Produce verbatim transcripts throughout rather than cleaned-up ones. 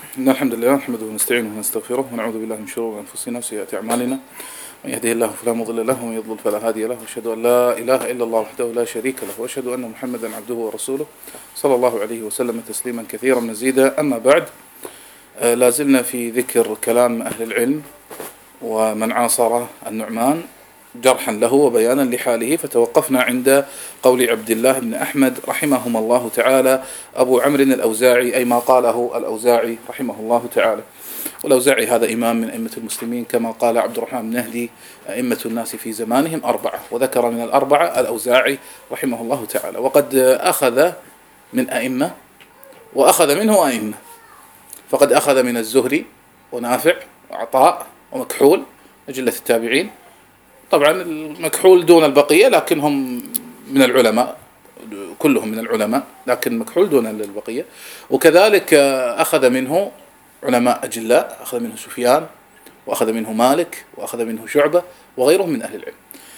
إن الحمد لله نحمده ونستعينه ونستغفره ونعوذ بالله من شرور أنفسنا وسيئات أعمالنا. من يهده الله فلا مضل له ومن يضلل فلا هادي له، وأشهد أن لا إله إلا الله وحده لا شريك له، وأشهد أن محمدا عبده ورسوله صلى الله عليه وسلم تسليما كثيرا مزيدا. أما بعد، لا زلنا في ذكر كلام أهل العلم ومن عاصر النعمان جرحا له وبيانا لحاله، فتوقفنا عند قول عبد الله بن أحمد رحمهما الله تعالى أبو عمرو الأوزاعي، أي ما قاله الأوزاعي رحمه الله تعالى. والأوزاعي هذا إمام من أئمة المسلمين، كما قال عبد الرحمن بن مهدي أئمة الناس في زمانهم أربعة، وذكر من الأربعة الأوزاعي رحمه الله تعالى. وقد أخذ من أئمة وأخذ منه أئمة، فقد أخذ من الزهري ونافع وعطاء ومكحول أجلة التابعين. طبعا المكحول دون البقية لكنهم من العلماء، كلهم من العلماء، لكن مكحول دون البقية. وكذلك أخذ منه علماء أجلاء، أخذ منه سفيان وأخذ منه مالك وأخذ منه شعبة وغيرهم من أهل العلم.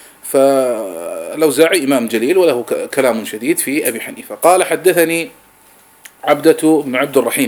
فالأوزاعي إمام جليل وله كلام شديد في أبي حنيفة. قال: حدثني عبدة بن عبد الرحيم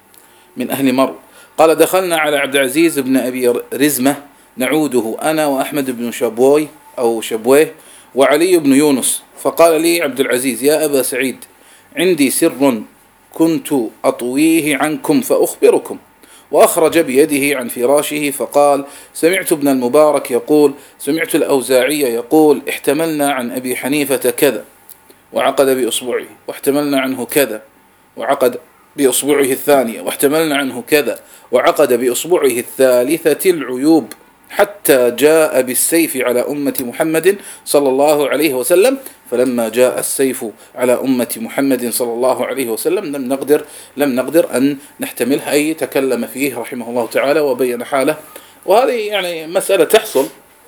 من أهل مرو قال: دخلنا على عبد العزيز بن أبي رزمة نعوده أنا وأحمد بن شبوي أو شبويه وعلي بن يونس، فقال لي عبد العزيز: يا أبا سعيد، عندي سر كنت أطويه عنكم فأخبركم. وأخرج بيده عن فراشه فقال: سمعت ابن المبارك يقول سمعت الأوزاعي يقول احتملنا عن أبي حنيفة كذا وعقد بأصبعه، واحتملنا عنه كذا وعقد بأصبعه الثانية، واحتملنا عنه كذا وعقد بأصبعه الثالثة العيوب، حتى جاء بالسيف على أمة محمد صلى الله عليه وسلم. فلما جاء السيف على أمة محمد صلى الله عليه وسلم لم نقدر لم نقدر أن نحتمله، أي تكلم فيه رحمه الله تعالى وبين حاله. وهذه يعني مسألة تحصل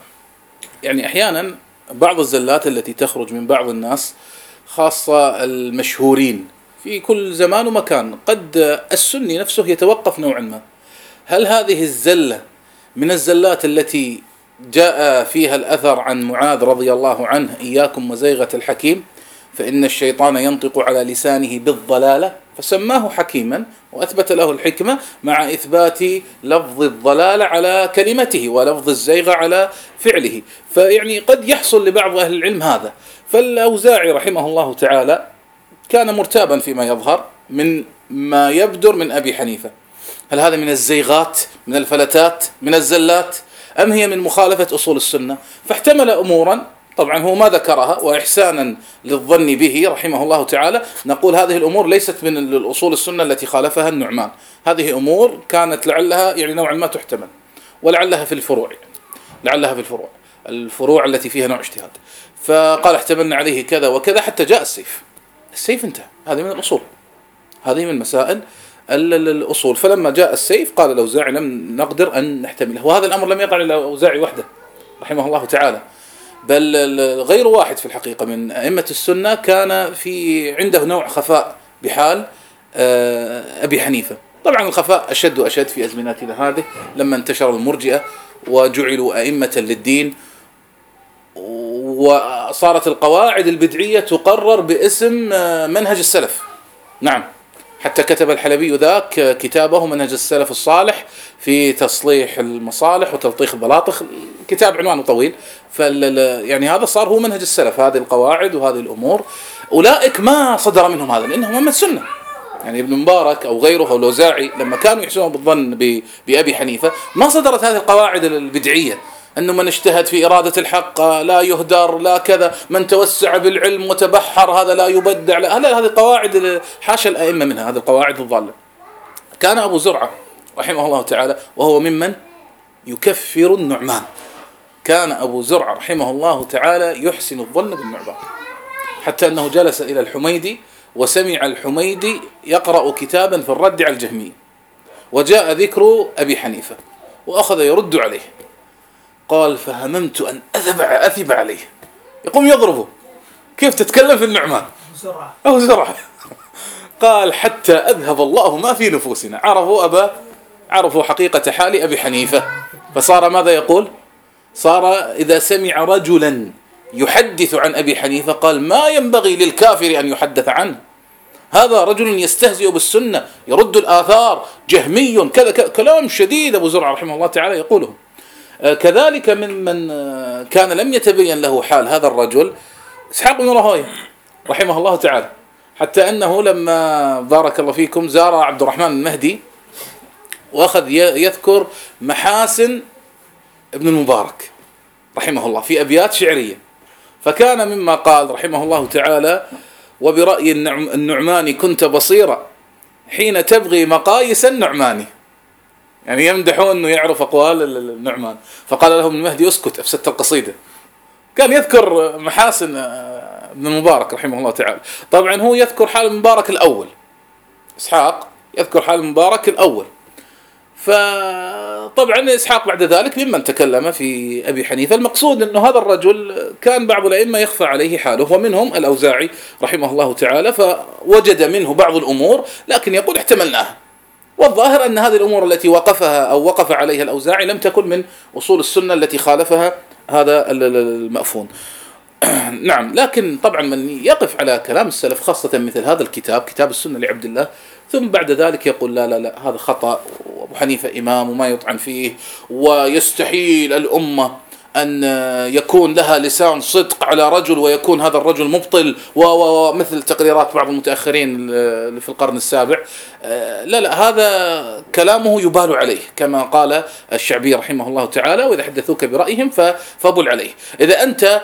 يعني أحيانا، بعض الزلات التي تخرج من بعض الناس خاصة المشهورين في كل زمان ومكان، قد السني نفسه يتوقف نوعا ما، هل هذه الزلة من الزلات التي جاء فيها الأثر عن معاذ رضي الله عنه: إياكم وزيغة الحكيم فإن الشيطان ينطق على لسانه بالضلالة، فسماه حكيما وأثبت له الحكمة مع إثبات لفظ الضلالة على كلمته ولفظ الزيغة على فعله. فيعني قد يحصل لبعض أهل العلم هذا. فالأوزاعي رحمه الله تعالى كان مرتابا فيما يظهر من ما يبدر من أبي حنيفة، هل هذا من الزيغات، من الفلتات، من الزلات، أم هي من مخالفة أصول السنة؟ فاحتمل أمورا، طبعا هو ما ذكرها، وإحسانا للظن به رحمه الله تعالى نقول هذه الأمور ليست من الأصول السنة التي خالفها النعمان، هذه أمور كانت لعلها يعني نوعا ما تحتمل، ولعلها في الفروع، يعني لعلها في الفروع الفروع التي فيها نوع اجتهاد. فقال: احتملنا عليه كذا وكذا حتى جاء السيف. السيف انتهى، هذه من الأصول، هذه من مسائل الأصول. فلما جاء السيف قال الأوزاعي: لم نقدر أن نحتمله. وهذا الأمر لم يقع للأوزاعي وحده رحمه الله تعالى، بل غير واحد في الحقيقة من أئمة السنة كان في عنده نوع خفاء بحال أبي حنيفة. طبعا الخفاء أشد وأشد في أزمنتنا هذه لما انتشر المرجئة وجعلوا أئمة للدين، وصارت القواعد البدعية تقرر باسم منهج السلف. نعم، حتى كتب الحلبي ذاك كتابه منهج السلف الصالح في تصليح المصالح وتلطيخ البلاطخ، كتاب عنوانه طويل. فال يعني هذا صار هو منهج السلف، هذه القواعد وهذه الأمور. أولئك ما صدر منهم هذا لأنهم هم السنة، يعني ابن مبارك أو غيره أو الأوزاعي لما كانوا يحسنون بالظن بأبي حنيفة ما صدرت هذه القواعد البدعية، أنه من اجتهد في إرادة الحق لا يهدر، لا كذا، من توسع بالعلم وتبحر هذا لا يبدع، لا، هذه القواعد حاشا الأئمة منها، هذه القواعد الضالة. كان أبو زرعة رحمه الله تعالى وهو ممن يكفر النعمان، كان أبو زرعة رحمه الله تعالى يحسن الظن بالنعمان، حتى أنه جلس إلى الحميدي وسمع الحميدي يقرأ كتابا في الرد على الجهمية، وجاء ذكر أبي حنيفة وأخذ يرد عليه. قال: فهممت أن أذب أثب عليه، يقوم يضربه: كيف تتكلم في النعمان؟ أو زرعة. قال: حتى أذهب الله ما في نفوسنا. عرفوا أبا عرفوا حقيقة حال أبي حنيفة، فصار ماذا يقول؟ صار إذا سمع رجلا يحدث عن أبي حنيفة قال: ما ينبغي للكافر أن يحدث عنه، هذا رجل يستهزئ بالسنة، يرد الآثار، جهمي كذا، كلام شديد أبو زرعة رحمه الله تعالى يقوله. كذلك ممن كان لم يتبين له حال هذا الرجل إسحاق بن راهويه رحمه الله تعالى، حتى أنه لما بارك الله فيكم زار عبد الرحمن المهدي وأخذ يذكر محاسن ابن المبارك رحمه الله في أبيات شعرية، فكان مما قال رحمه الله تعالى: وبرأي النعمان كنت بصيرا حين تبغي مقاييس النعماني، يعني يمدحون أنه يعرف أقوال النعمان. فقال لهم المهدي: اسكت أفسدت القصيدة. كان يذكر محاسن ابن المبارك رحمه الله تعالى. طبعا هو يذكر حال المبارك الأول، إسحاق يذكر حال المبارك الأول. فطبعا إسحاق بعد ذلك ممن تكلم في أبي حنيفة. المقصود أنه هذا الرجل كان بعض الأئمة يخفى عليه حاله، ومنهم الأوزاعي رحمه الله تعالى، فوجد منه بعض الأمور لكن يقول احتملناها. والظاهر أن هذه الأمور التي وقفها أو وقف عليها الأوزاعي لم تكن من أصول السنة التي خالفها هذا المأفون. نعم، لكن طبعا من يقف على كلام السلف خاصة مثل هذا الكتاب، كتاب السنة لعبد الله، ثم بعد ذلك يقول لا لا لا هذا خطأ، وأبو حنيفة إمام وما يطعن فيه، ويستحيل الأمة أن يكون لها لسان صدق على رجل ويكون هذا الرجل مبطل، ومثل تقريرات بعض المتأخرين في القرن السابع. لا لا هذا كلامه يبال عليه، كما قال الشعبي رحمه الله تعالى: وإذا حدثوك برأيهم فبل عليه. إذا أنت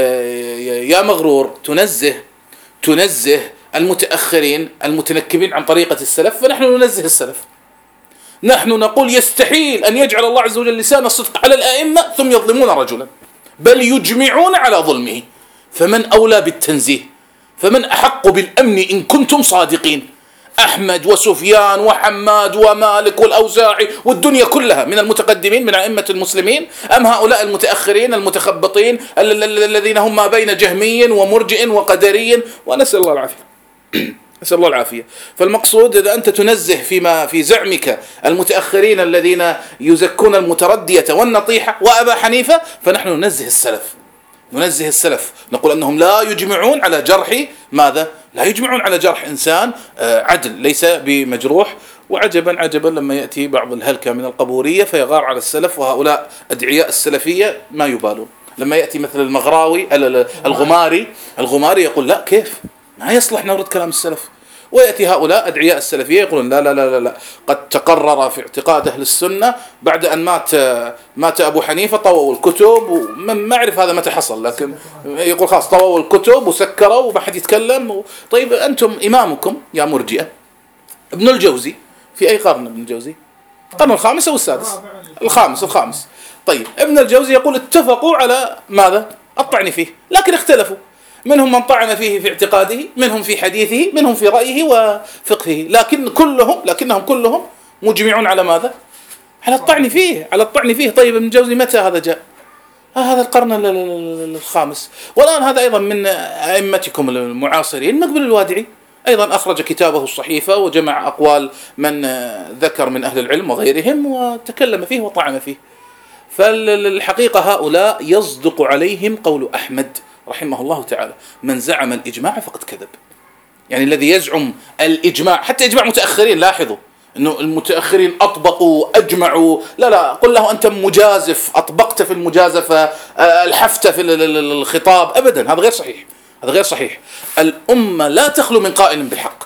يا مغرور تنزه تنزه المتأخرين المتنكبين عن طريقة السلف، فنحن ننزه السلف. نحن نقول يستحيل أن يجعل الله عز وجل لسان الصدق على الآئمة ثم يظلمون رجلا، بل يجمعون على ظلمه. فمن أولى بالتنزيه؟ فمن أحق بالأمن إن كنتم صادقين؟ أحمد وسفيان وحماد ومالك والأوزاعي والدنيا كلها من المتقدمين من أئمة المسلمين، أم هؤلاء المتأخرين المتخبطين الذين هم ما بين جهمي ومرجئ وقدري؟ ونسأل الله العافية نسأل الله العافية. فالمقصود إذا أنت تنزه فيما في زعمك المتأخرين الذين يزكون المتردية والنطيحة وأبا حنيفة، فنحن ننزه السلف ننزه السلف نقول أنهم لا يجمعون على جرح ماذا؟ لا يجمعون على جرح إنسان عدل ليس بمجروح. وعجبا عجبا لما يأتي بعض الهلكة من القبورية فيغار على السلف، وهؤلاء أدعياء السلفية ما يبالون. لما يأتي مثل المغراوي الغماري الغماري يقول لا كيف ما يصلح نورد كلام السلف، ويأتي هؤلاء أدعياء السلفية يقولون لا لا لا لا قد تقرر في اعتقاد أهل السنة بعد أن مات مات أبو حنيفة طووا الكتب، وما أعرف هذا متى حصل، لكن يقول خلاص طووا الكتب وسكروا وما حد يتكلم. طيب أنتم إمامكم يا مرجئة ابن الجوزي في أي قرن؟ ابن الجوزي القرن الخامس أو السادس؟ الخامس الخامس طيب ابن الجوزي يقول اتفقوا على ماذا؟ الطعن فيه، لكن اختلفوا، منهم من طعن فيه في اعتقاده، منهم في حديثه، منهم في رأيه وفقهه، لكن كلهم لكنهم كلهم مجمعون على ماذا؟ على الطعن فيه على الطعن فيه. طيب ابن الجوزي متى هذا جاء؟ آه هذا القرن الخامس. والآن هذا أيضا من أئمتكم المعاصرين مقبل الوادعي أيضا أخرج كتابه الصحيفة وجمع أقوال من ذكر من أهل العلم وغيرهم وتكلم فيه وطعن فيه. فالحقيقة هؤلاء يصدق عليهم قول أحمد رحمه الله تعالى: من زعم الإجماع فقد كذب. يعني الذي يزعم الإجماع، حتى إجماع متأخرين، لاحظوا أنه المتأخرين أطبقوا أجمعوا، لا لا قل له أنت مجازف، أطبقت في المجازفة، الحفت في الخطاب، أبدا هذا غير صحيح هذا غير صحيح. الأمة لا تخلو من قائل بالحق،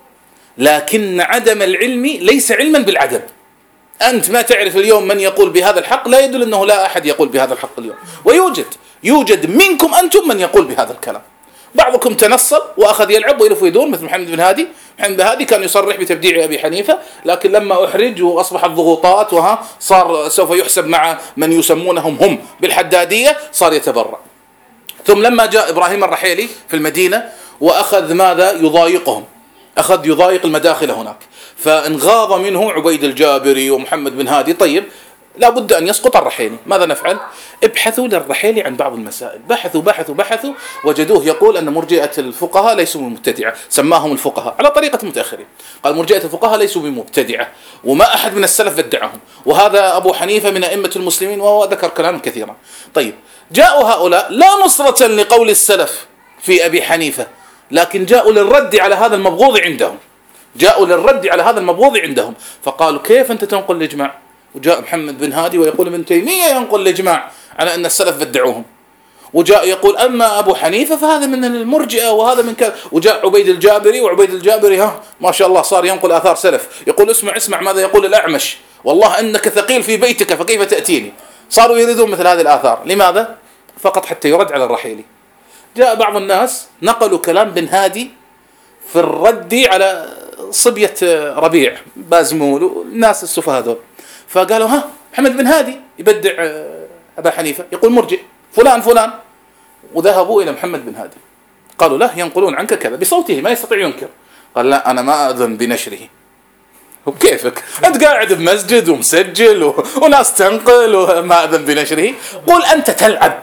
لكن عدم العلم ليس علما بالعدم. أنت ما تعرف اليوم من يقول بهذا الحق لا يدل أنه لا أحد يقول بهذا الحق اليوم، ويوجد يوجد منكم أنتم من يقول بهذا الكلام. بعضكم تنصل وأخذ يلعب ويلف ويدور مثل محمد بن هادي. محمد بن هادي كان يصرح بتبديع أبي حنيفة، لكن لما أحرج وأصبح الضغوطات وها صار سوف يحسب مع من يسمونهم هم بالحدادية صار يتبرع. ثم لما جاء إبراهيم الرحيلي في المدينة وأخذ ماذا يضايقهم، أخذ يضايق المداخل هناك، فانغاض منه عبيد الجابري ومحمد بن هادي. طيب لا بد أن يسقط الرحيلي، ماذا نفعل؟ ابحثوا للرحيلي عن بعض المسائل، بحثوا بحثوا بحثوا وجدوه يقول أن مرجئة الفقهاء ليسوا بمبتدعة، سماهم الفقهاء على طريقة المتأخرين، قال مرجئة الفقهاء ليسوا بمبتدعة وما أحد من السلف بدعهم، وهذا أبو حنيفة من أئمة المسلمين، وهو ذكر كلاما كثيرا. طيب جاءوا هؤلاء لا نصرة لقول السلف في أبي حنيفة، لكن جاءوا للرد على هذا المبغوض عندهم، جاءوا للرد على هذا المبغوض عندهم، فقالوا كيف أنت تنقل الإجماع؟ وجاء محمد بن هادي ويقول ابن تيمية ينقل الإجماع على أن السلف بدعوهم، وجاء يقول أما أبو حنيفة فهذا من المرجئة وهذا من كذا، وجاء عبيد الجابري، وعبيد الجابري ها ما شاء الله صار ينقل آثار سلف، يقول اسمع اسمع ماذا يقول الأعمش، والله أنك ثقيل في بيتك فكيف تأتيني. صاروا يريدون مثل هذه الآثار، لماذا؟ فقط حتى يرد على الرحيلي. جاء بعض الناس نقلوا كلام بن هادي في الرد على صبية ربيع بازمول والناس السفهاء هذول، فقالوا ها محمد بن هادي يبدع أبا حنيفة، يقول مرجئ فلان فلان، وذهبوا إلى محمد بن هادي قالوا له ينقلون عنك كذا بصوته ما يستطيع ينكر، قال لا أنا ما أذن بنشره. وكيفك أنت قاعد بمسجد ومسجل و... وناس تنقل وما أذن بنشره؟ قل أنت تلعب،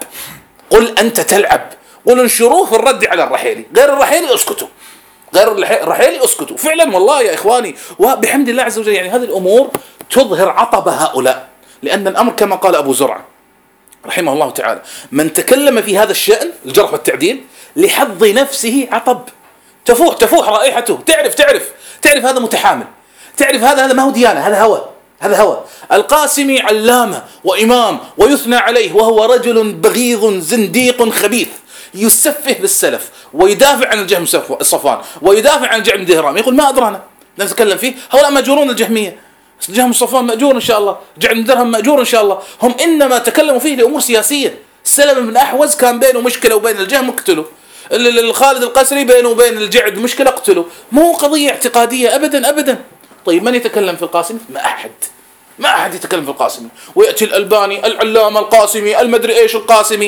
قل أنت تلعب، قل انشروه في الرد على الرحيلي، غير الرحيلي اسكتوا، غير الرحيلي اسكتوا. فعلا والله يا إخواني وبحمد الله عز وجل يعني هذه الأمور تظهر عطب هؤلاء، لأن الأمر كما قال أبو زرعة رحمه الله تعالى من تكلم في هذا الشأن الجرح والتعديل لحظ نفسه عطب، تفوح تفوح رائحته، تعرف تعرف تعرف هذا متحامل، تعرف هذا هذا ما هو ديانة، هذا هوى، هذا هوى. القاسمي علامة وإمام ويثنى عليه وهو رجل بغيض زنديق خبيث يسفه بالسلف ويدافع عن الجهم الصفوان ويدافع عن الجهم الدهرام، يقول ما أدرانا نتكلم فيه، هؤلاء مأجورون الجهمية، الجهم الصفوان مأجور إن شاء الله، جعل الدرهم مأجور إن شاء الله، هم إنما تكلموا فيه لأمور سياسية. سلم بن أحوز كان بينه مشكلة وبين الجهم اقتلوا، الخالد القسري بينه وبين الجعد مشكلة اقتلوا، مو قضية اعتقادية أبدا أبدا. طيب من يتكلم في القاسمي؟ ما أحد، ما أحد يتكلم في القاسمي، ويأتي الألباني العلامة القاسمي المدري إيش القاسمي.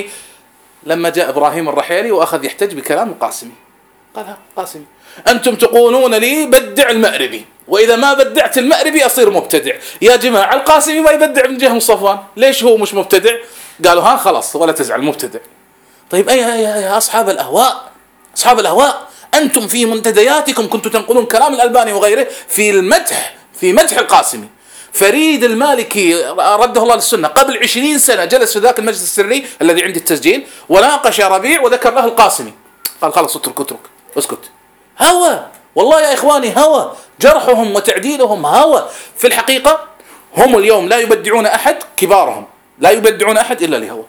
لما جاء إبراهيم الرحيلي وأخذ يحتج بكلام القاسمي قال ها قاسمي أنتم تقولون لي بدع المأربي، وإذا ما بدعت المأربي أصير مبتدع. يا جماعة القاسمي ما يبدع من جهم صفوان، ليش هو مش مبتدع؟ قالوا ها خلاص ولا تزعل مبتدع. طيب أي يا أصحاب الأهواء، أصحاب الأهواء أنتم في منتدياتكم كنتم تنقلون كلام الألباني وغيره في المدح، في مدح القاسمي. فريد المالكي رده الله للسنة قبل عشرين سنة جلس في ذاك المجلس السري الذي عندي التسجيل وناقش ربيع وذكر له القاسمي، قال خلاص اترك اترك اسكت. هوى والله يا إخواني، هوى، جرحهم وتعديلهم هوى. في الحقيقة هم اليوم لا يبدعون أحد، كبارهم لا يبدعون أحد إلا لهوى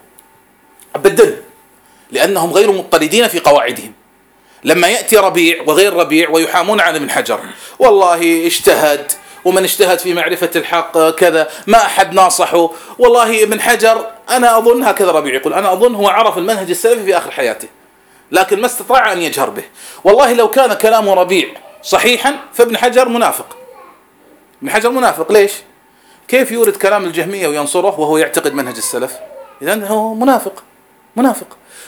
أبدا، لأنهم غير مضطردين في قواعدهم. لما يأتي ربيع وغير ربيع ويحامون على ابن حجر، والله اجتهد ومن اجتهد في معرفة الحق كذا ما أحد ناصحه، والله ابن حجر أنا أظن هكذا ربيع يقول أنا أظن هو عرف المنهج السلفي في آخر حياته لكن ما استطاع أن يجهر به. والله لو كان كلام ربيع صحيحا فابن حجر منافق، ابن حجر منافق. ليش؟ كيف يورد كلام الجهمية وينصره وهو يعتقد منهج السلف؟ إذن هو منافق، منافق.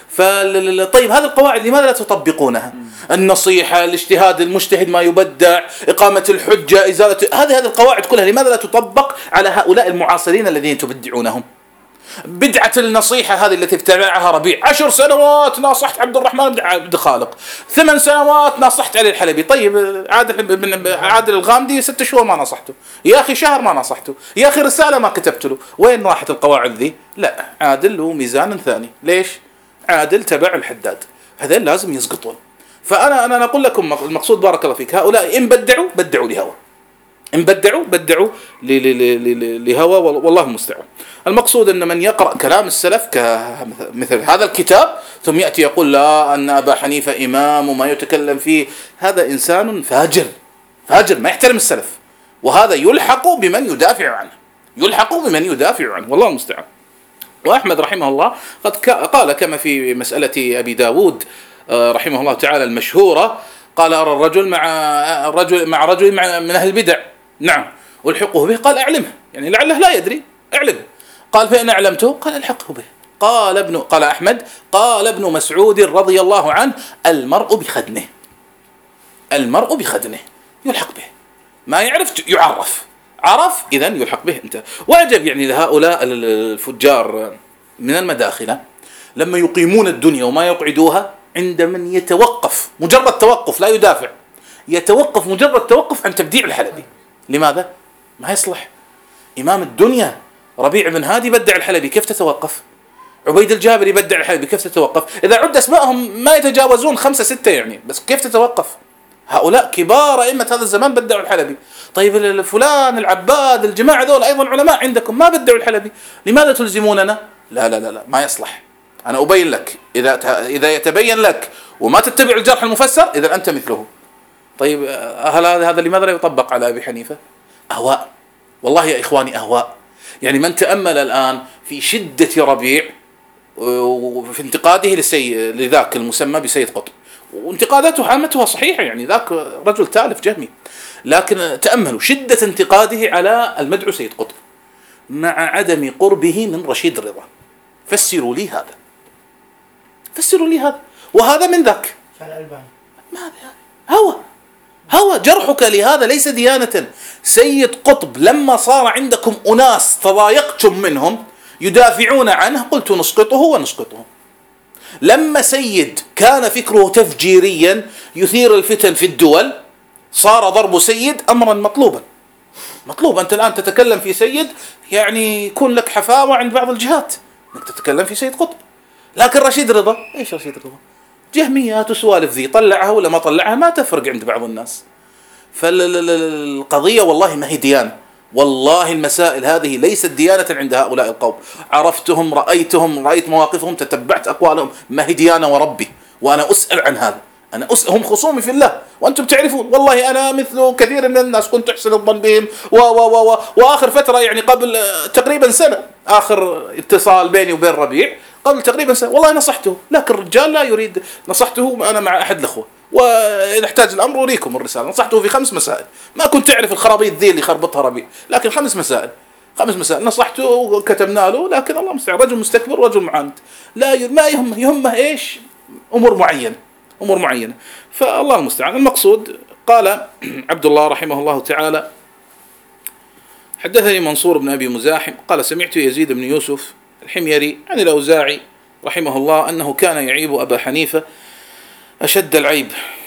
طيب هذه القواعد لماذا لا تطبقونها؟ النصيحة، الاجتهاد، المجتهد ما يبدع، إقامة الحجة، إزالة هذه هذه القواعد كلها لماذا لا تطبق على هؤلاء المعاصرين الذين تبدعونهم؟ بدعة النصيحة هذه التي ابتدعها ربيع، عشر سنوات ناصحت عبد الرحمن بن خالق، ثمان سنوات ناصحت علي الحلبي. طيب عادل بن عادل الغامدي ست شهور ما نصحته، يا أخي شهر ما نصحته، يا أخي رسالة ما كتبت له. وين راحت القواعد ذي؟ لا، عادل له ميزان ثاني. ليش؟ عادل تبع الحداد، هذين لازم يسقطون. فأنا أنا أقول لكم المقصود بارك الله فيك، هؤلاء إن بدعوا بدعوا لهوى، إن بدعوا بدعوا لهوى والله المستعان. المقصود أن من يقرأ كلام السلف كمثل هذا الكتاب ثم يأتي يقول لا أن أبا حنيفة إمام وما يتكلم فيه، هذا إنسان فاجر، فاجر ما يحترم السلف، وهذا يلحق بمن يدافع عنه، يلحق بمن يدافع عنه والله المستعان. وأحمد رحمه الله قد قال كما في مسألة أبي داود رحمه الله تعالى المشهورة، قال أرى الرجل مع رجل مع رجل من أهل البدع نعم والحقه به، قال أعلمه يعني لعله لا يدري أعلمه، قال فإن أعلمته قال الحقه به. قال ابن قال أحمد قال ابن مسعود رضي الله عنه المرء بخدنه، المرء بخدنه يلحق به، ما يعرف يعرف، عرف إذن يلحق به أنت. وعجب يعني لهؤلاء الفجار من المداخلة لما يقيمون الدنيا وما يقعدوها عند من يتوقف مجرد توقف لا يدافع، يتوقف مجرد توقف عن تبديع الحلبي. لماذا؟ ما يصلح. إمام الدنيا ربيع بن هادي بدع الحلبي، كيف تتوقف؟ عبيد الجابر يبدع الحلبي، كيف تتوقف؟ إذا عد أسمائهم ما يتجاوزون خمسة ستة يعني، بس كيف تتوقف؟ هؤلاء كبار أئمة هذا الزمان بدعوا الحلبي. طيب فلان العباد الجماعة ذول أيضا علماء عندكم ما بدعوا الحلبي، لماذا تلزموننا؟ لا لا لا لا ما يصلح. أنا أبين لك، إذا إذا يتبين لك وما تتبع الجرح المفسر إذا أنت مثله. طيب هل هذا لماذا لا يطبق على أبي حنيفة؟ أهواء، والله يا إخواني أهواء. يعني من تأمل الآن في شدة ربيع وفي انتقاده لسي... لذاك المسمى بسيد قطب، وانتقاداته عامتها صحيحة، يعني ذاك رجل تالف جهمي، لكن تأملوا شدة انتقاده على المدعو سيد قطب مع عدم قربه من رشيد الرضا. فسروا لي هذا، فسروا لي هذا، وهذا من ذاك. ماذا هوى هوى جرحك لهذا ليس ديانة. سيد قطب لما صار عندكم أناس تضايقتم منهم يدافعون عنه قلت نسقطه ونسقطه. لما سيد كان فكره تفجيريا يثير الفتن في الدول صار ضرب سيد أمرا مطلوبا مطلوب. أنت الآن تتكلم في سيد يعني يكون لك حفاوة عند بعض الجهات أنك تتكلم في سيد قطب. لكن رشيد رضا إيش رشيد رضا؟ جهميات وسوالف ذي، طلعها ولا ما طلعها ما تفرق عند بعض الناس. فالقضية والله ما هي ديانة، والله المسائل هذه ليست ديانة عند هؤلاء القوم. عرفتهم، رأيتهم، رأيت مواقفهم، تتبعت أقوالهم، ما هي ديانة وربي. وأنا أسأل عن هذا، أنا أسأل، هم خصومي في الله وأنتم تعرفون، والله أنا مثل كثير من الناس كنت أحسن الظن بهم و و و وآخر فترة يعني قبل تقريبا سنة آخر اتصال بيني وبين ربيع قبل تقريبا سنة والله نصحته، لكن الرجال لا يريد. نصحته أنا مع أحد الأخوة وإذا احتاج الأمر أريكم الرسالة. نصحته في خمس مسائل، ما كنت تعرف الخرابيط ذي اللي خربطها ربيع، لكن خمس مسائل خمس مسائل نصحته وكتبنا له. لكن الله مستعان، رجل مستكبر، رجل معاند، لا ي... ما يهمه يهمه إيش؟ أمور معينة، أمور معينة. فالله المستعان. المقصود قال عبد الله رحمه الله تعالى: حدثني منصور بن أبي مزاحم قال سمعت يزيد بن يوسف الحميري عن الأوزاعي رحمه الله أنه كان يعيب أبا حنيفة أشد العيب.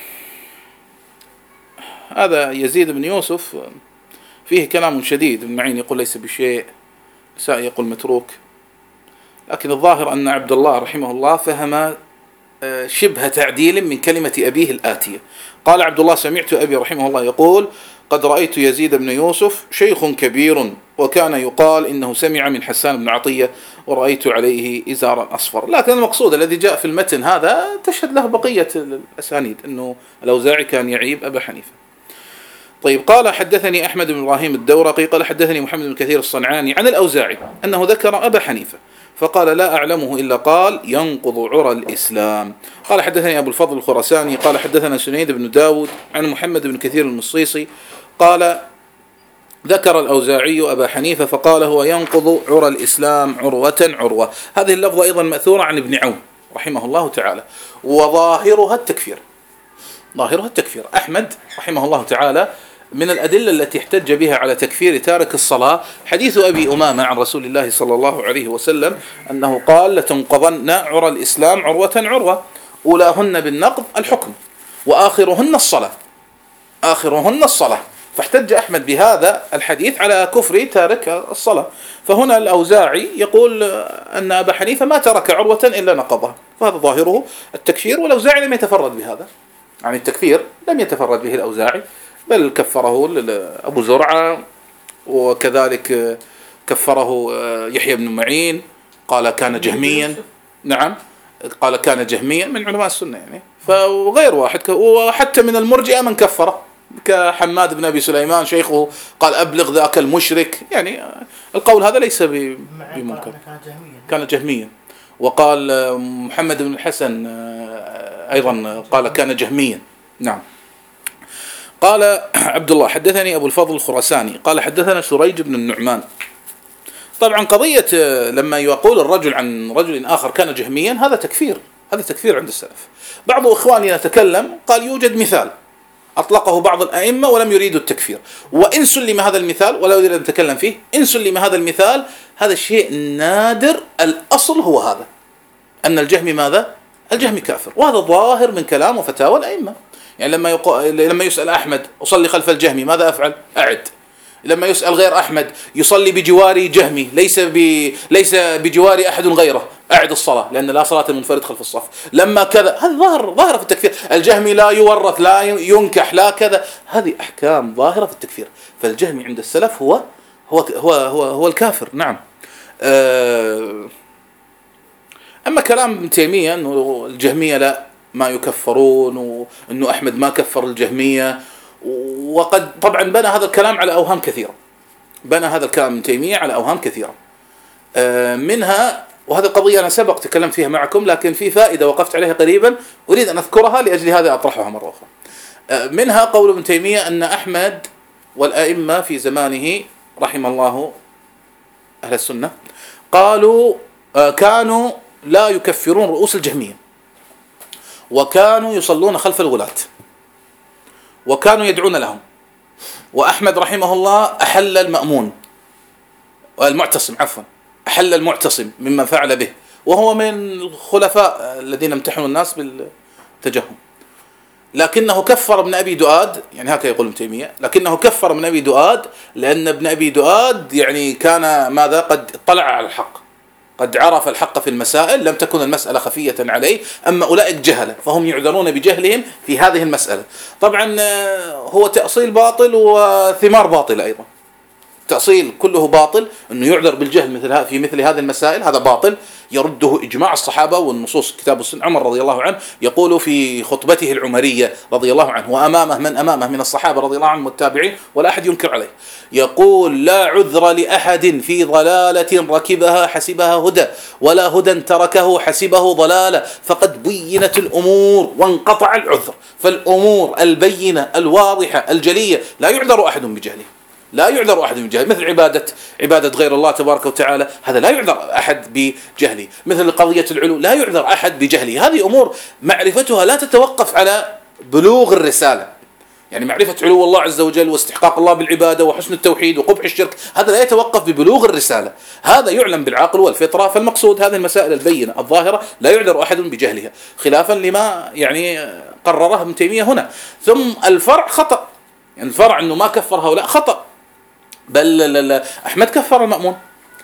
هذا يزيد بن يوسف فيه كلام شديد، ابن معين يقول ليس بشيء، سائي يقول متروك، لكن الظاهر أن عبد الله رحمه الله فهم شبه تعديل من كلمة أبيه الآتية. قال عبد الله: سمعت أبي رحمه الله يقول: قد رأيت يزيد بن يوسف شيخ كبير وكان يقال إنه سمع من حسان بن عطية ورأيت عليه إزارا أصفر. لكن المقصود الذي جاء في المتن هذا تشهد له بقية الأسانيد أنه الأوزاعي كان يعيب أبا حنيفة. طيب قال: حدثني أحمد بن إبراهيم الدورقي قال حدثني محمد بن كثير الصنعاني عن الأوزاعي أنه ذكر أبا حنيفة فقال: لا أعلمه إلا قال ينقض عرى الإسلام. قال: حدثني أبو الفضل الخرساني قال حدثنا سنيد بن داود عن محمد بن كثير المصيصي قال: ذكر الأوزاعي أبا حنيفة فقال هو ينقض عرى الإسلام عروة عروة. هذه اللفظة أيضا مأثورة عن ابن عون رحمه الله تعالى، وظاهرها التكفير، ظاهرها التكفير. أحمد رحمه الله تعالى من الأدلة التي احتج بها على تكفير تارك الصلاة حديث أبي أمامة عن رسول الله صلى الله عليه وسلم أنه قال: لتنقضن عرى الإسلام عروة عروة، أولاهن بالنقض الحكم وآخرهن الصلاة، آخرهن الصلاة. فاحتج أحمد بهذا الحديث على كفر تارك الصلاة. فهنا الأوزاعي يقول أن أبا حنيفة ما ترك عروة إلا نقضها، فهذا ظاهره التكفير. والأوزاعي لم يتفرد بهذا، يعني التكفير لم يتفرد به الأوزاعي، بل كفره أبو زرعة، وكذلك كفره يحيى بن معين قال كان جهميا. نعم قال كان جهميا من علماء السنة يعني، فغير واحد. وحتى من المرجئة من كفره كحماد بن أبي سليمان شيخه قال أبلغ ذاك المشرك. يعني القول هذا ليس بمنكر، كان جهميا. وقال محمد بن الحسن أيضا قال كان جهميا. نعم. قال عبد الله: حدثني أبو الفضل الخرساني قال حدثنا سريج بن النعمان. طبعا قضية لما يقول الرجل عن رجل آخر كان جهميا هذا تكفير، هذا تكفير عند السلف. بعض إخواننا تكلم قال يوجد مثال أطلقه بعض الأئمة ولم يريدوا التكفير، وإن سلم هذا المثال ولا أريد أن أتكلم فيه، إن سلم هذا المثال هذا الشيء نادر. الأصل هو هذا، أن الجهمي ماذا؟ الجهمي كافر، وهذا ظاهر من كلام وفتاوى الأئمة. يعني لما يقول لما يسأل أحمد أصلي خلف الجهمي ماذا أفعل؟ أعد. لما يسأل غير أحمد يصلي بجواري جهمي ليس ب... ليس بجواري أحد غيره أعد الصلاة لأن لا صلاة المنفرد خلف الصف. لما كذا هذا ظاهر ظاهرة في التكفير. الجهمي لا يورث لا ينكح لا كذا، هذه أحكام ظاهرة في التكفير. فالجهمي عند السلف هو هو هو هو, هو الكافر. نعم. أما كلام ابن تيمية أنه الجهمية لا ما يكفرون وأنه أحمد ما كفر الجهمية، وقد طبعا بنى هذا الكلام على أوهام كثيرة، بنى هذا الكلام ابن تيمية على أوهام كثيرة. منها، وهذه القضية أنا سبق تكلمت فيها معكم لكن في فائدة وقفت عليها قريبا أريد أن أذكرها لأجل هذا أطرحها مرة أخرى. منها قول ابن تيمية أن أحمد والأئمة في زمانه رحم الله أهل السنة قالوا كانوا لا يكفرون رؤوس الجهمية، وكانوا يصلون خلف الغلاة، وكانوا يدعون لهم. وأحمد رحمه الله أحل المأمون المعتصم عفوا أحل المعتصم مما فعل به، وهو من الخلفاء الذين امتحنوا الناس بالتجهم. لكنه كفر ابن أبي دؤاد، يعني هكذا يقول ابن تيمية، لكنه كفر ابن أبي دؤاد لأن ابن أبي دؤاد يعني كان ماذا قد اطلع على الحق، قد عرف الحق في المسائل، لم تكن المسألة خفية عليه. أما أولئك جهلة فهم يعذرون بجهلهم في هذه المسألة. طبعا هو تأصيل باطل وثمار باطلة أيضا، تأصيل كله باطل، أنه يعذر بالجهل مثل في مثل هذه المسائل هذا باطل، يرده إجماع الصحابة والنصوص كتاب السنة. عمر رضي الله عنه يقول في خطبته العمرية رضي الله عنه وأمامه من أمامه من الصحابة رضي الله عنهم والتابعين ولا أحد ينكر عليه، يقول لا عذر لأحد في ضلالة ركبها حسبها هدى ولا هدى تركه حسبه ضلالة، فقد بينت الأمور وانقطع العذر. فالأمور البينة الواضحة الجلية لا يعذر أحد بجهله، لا يعذر أحد بجهله. مثل عبادة عبادة غير الله تبارك وتعالى، هذا لا يعذر أحد بجهله. مثل قضية العلو لا يعذر أحد بجهله. هذه أمور معرفتها لا تتوقف على بلوغ الرسالة، يعني معرفة علو الله عز وجل واستحقاق الله بالعبادة وحسن التوحيد وقبح الشرك، هذا لا يتوقف ببلوغ الرسالة، هذا يعلم بالعقل والفطرة. فالمقصود هذه المسائل البينة الظاهرة لا يعذر أحد بجهلها، خلافا لما يعني قرره ابن تيمية هنا. ثم الفرع خطأ، يعني الفرع أنه ما كفر هؤلاء خطأ، بل لا لا أحمد كفر المأمون،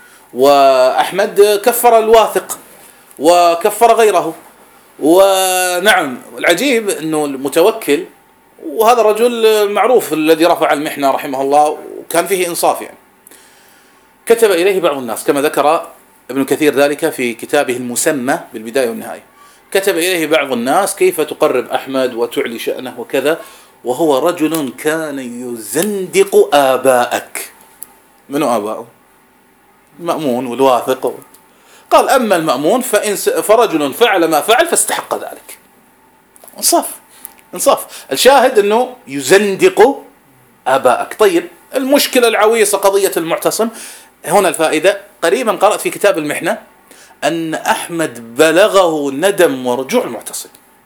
وأحمد كفر الواثق، وكفر غيره. ونعم العجيب أنه المتوكل، وهذا الرجل معروف الذي رفع المحنة رحمه الله وكان فيه إنصاف، يعني كتب إليه بعض الناس كما ذكر ابن كثير ذلك في كتابه المسمى بالبداية والنهاية. كتب إليه بعض الناس كيف تقرب أحمد وتعلي شأنه وكذا، وهو رجل كان يزندق آباءك. منو آباءه؟ المأمون والواثق. قال أما المأمون فإن فرجل فعل ما فعل فاستحق ذلك. انصاف انصاف. الشاهد أنه يزندق آباءك. طيب المشكلة العويصة قضية المعتصم هنا الفائدة. قريبا قرأت في كتاب المحنة أن أحمد بلغه ندم ورجوع المعتصم،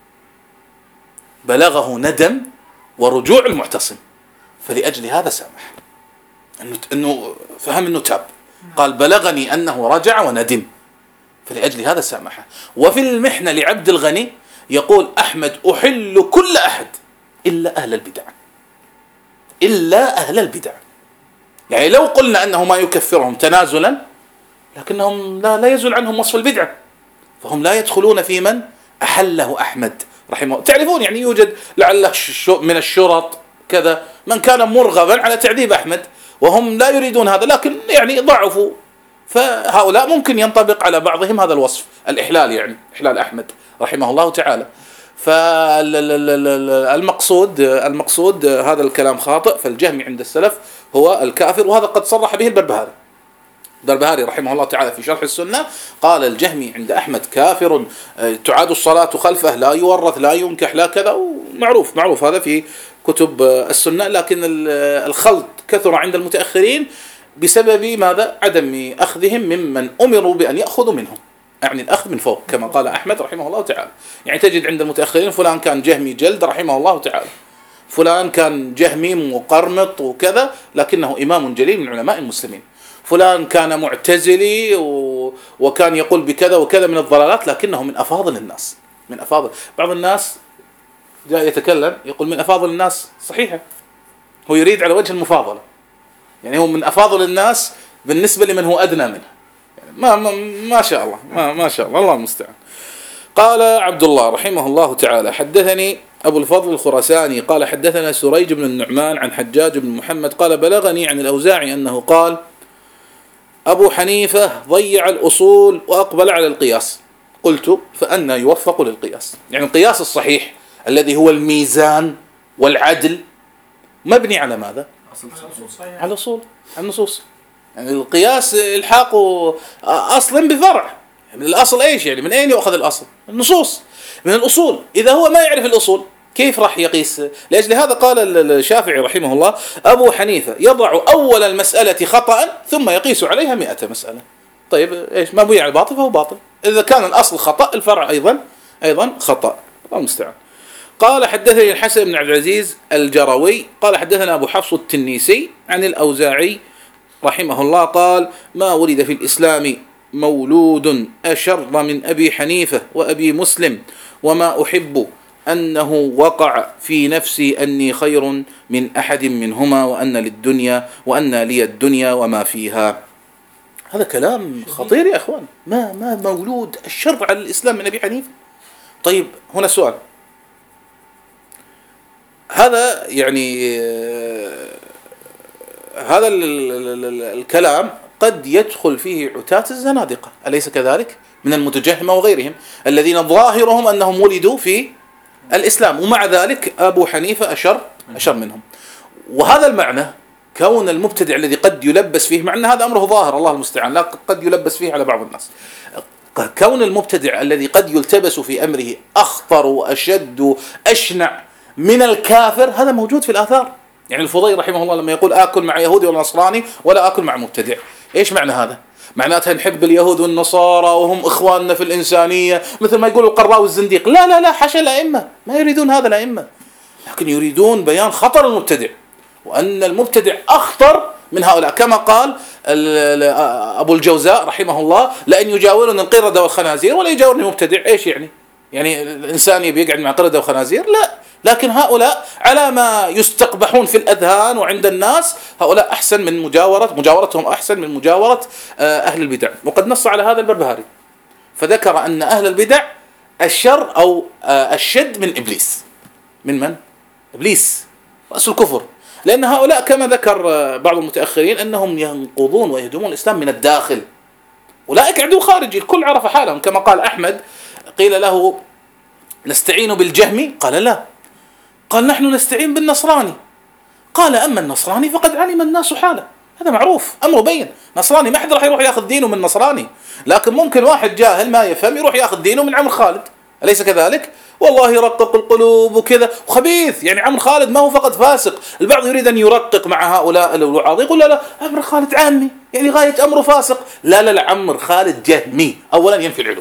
بلغه ندم ورجوع المعتصم، فلأجل هذا سامح، أنه, إنه فهم أنه تاب. قال بلغني أنه رجع وندم، فلأجل هذا سامحه. وفي المحنة لعبد الغني يقول أحمد أحل كل أحد إلا أهل البدع، إلا أهل البدع. يعني لو قلنا أنه ما يكفرهم تنازلا، لكنهم لا, لا يزول عنهم وصف البدعة، فهم لا يدخلون في من أحله أحمد رحمه. تعرفون يعني يوجد لعله من الشرط كذا من كان مرغبا على تعذيب أحمد، وهم لا يريدون هذا، لكن يعني ضعفوا، فهؤلاء ممكن ينطبق على بعضهم هذا الوصف الإحلال، يعني إحلال أحمد رحمه الله تعالى. فالمقصود المقصود هذا الكلام خاطئ. فالجهمي عند السلف هو الكافر، وهذا قد صرح به البربهاري. البربهاري رحمه الله تعالى في شرح السنة قال الجهمي عند أحمد كافر، تعاد الصلاة خلفه، لا يورث لا ينكح لا كذا، ومعروف معروف هذا في كتب السنة. لكن الخلط كثر عند المتأخرين بسبب ماذا؟ عدم أخذهم ممن أمروا بأن يأخذوا منهم، يعني الأخذ من فوق كما قال أحمد رحمه الله تعالى. يعني تجد عند المتأخرين فلان كان جهمي جلد رحمه الله تعالى، فلان كان جهمي مقرمط وكذا لكنه إمام جليل من علماء المسلمين، فلان كان معتزلي وكان يقول بكذا وكذا من الضلالات لكنه من أفاضل الناس، من أفاضل. بعض الناس جاء يتكلم يقول من أفاضل الناس، صحيحة، هو يريد على وجه المفاضلة، يعني هو من أفاضل الناس بالنسبة لمن هو أدنى منه، يعني ما, ما ما شاء الله ما, ما شاء الله الله المستعان. قال عبد الله رحمه الله تعالى حدثني أبو الفضل الخراساني قال حدثنا سريج بن النعمان عن حجاج بن محمد قال بلغني عن الأوزاعي أنه قال أبو حنيفة ضيع الأصول وأقبل على القياس. قلت فأنا يوفق للقياس؟ يعني القياس الصحيح الذي هو الميزان والعدل مبني على ماذا؟ على الأصول، على النصوص. يعني القياس الحاق أصل بفرع، يعني الأصل إيش؟ يعني من أين يؤخذ الأصل؟ النصوص، من الأصول. إذا هو ما يعرف الأصول كيف راح يقيس؟ لأجل هذا قال الشافعي رحمه الله أبو حنيفة يضع أول المسألة خطأ ثم يقيس عليها مئة مسألة. طيب إيش؟ ما بني على الباطل فهو باطل. إذا كان الأصل خطأ الفرع أيضا أيضا خطأ. الله المستعان. قال حدثني الحسن بن عبد العزيز الجروي قال حدثنا أبو حفص التنيسي عن الأوزاعي رحمه الله قال ما ولد في الإسلام مولود أشر من أبي حنيفة وأبي مسلم، وما أحب أنه وقع في نفسي أني خير من أحد منهما، وأن للدنيا وأن لي الدنيا وما فيها. هذا كلام خطير يا أخوان. ما ما مولود الشر على الإسلام من أبي حنيفة. طيب هنا سؤال، هذا يعني هذا الكلام قد يدخل فيه عتاة الزنادقة أليس كذلك؟ من المتجهمة وغيرهم الذين ظاهرهم أنهم ولدوا في الإسلام ومع ذلك أبو حنيفة أشر أشر منهم. وهذا المعنى كون المبتدع الذي قد يلبس فيه، مع أن هذا أمره ظاهر الله المستعان، لا قد يلبس فيه على بعض الناس، كون المبتدع الذي قد يلتبس في أمره أخطر وأشد أشنع من الكافر هذا موجود في الآثار. يعني الفضيل رحمه الله لما يقول آكل مع يهودي ولا نصراني ولا آكل مع مبتدع، إيش معنى هذا؟ معناتها نحب اليهود والنصارى وهم إخواننا في الإنسانية، مثل ما يقول القراوي الزنديق. لا لا لا، حاشا الأئمة ما يريدون هذا الأئمة، لكن يريدون بيان خطر المبتدع وأن المبتدع أخطر من هؤلاء. كما قال أبو الجوزاء رحمه الله لأن يجاورني القردة والخنازير ولا يجاورني مبتدع. إيش يعني؟ يعني الإنسان بيقعد مع قردة وخنازير؟ لا، لكن هؤلاء على ما يستقبحون في الأذهان وعند الناس هؤلاء أحسن من مجاورة مجاورتهم أحسن من مجاورة أهل البدع. وقد نص على هذا البربهاري فذكر أن أهل البدع الشر أو الشد من إبليس. من من؟ إبليس رأس الكفر، لأن هؤلاء كما ذكر بعض المتأخرين أنهم ينقضون ويهدمون الإسلام من الداخل. أولئك عدو خارجي الكل عرف حالهم. كما قال أحمد قيل له نستعين بالجهمي قال لا، قال نحن نستعين بالنصراني، قال أما النصراني فقد علم الناس حاله. هذا معروف أمره بين. نصراني ما حد راح يروح ياخذ دينه من نصراني، لكن ممكن واحد جاهل ما يفهم يروح ياخذ دينه من عمرو خالد، أليس كذلك؟ والله يرقق القلوب وكذا وخبيث. يعني عمرو خالد ما هو فقط فاسق، البعض يريد أن يرقق مع هؤلاء الوعاظ يقول لا لا عمرو خالد عامي يعني غاية أمره فاسق. لا لا لا، عمرو خالد جهمي. أولا ينفي العلو،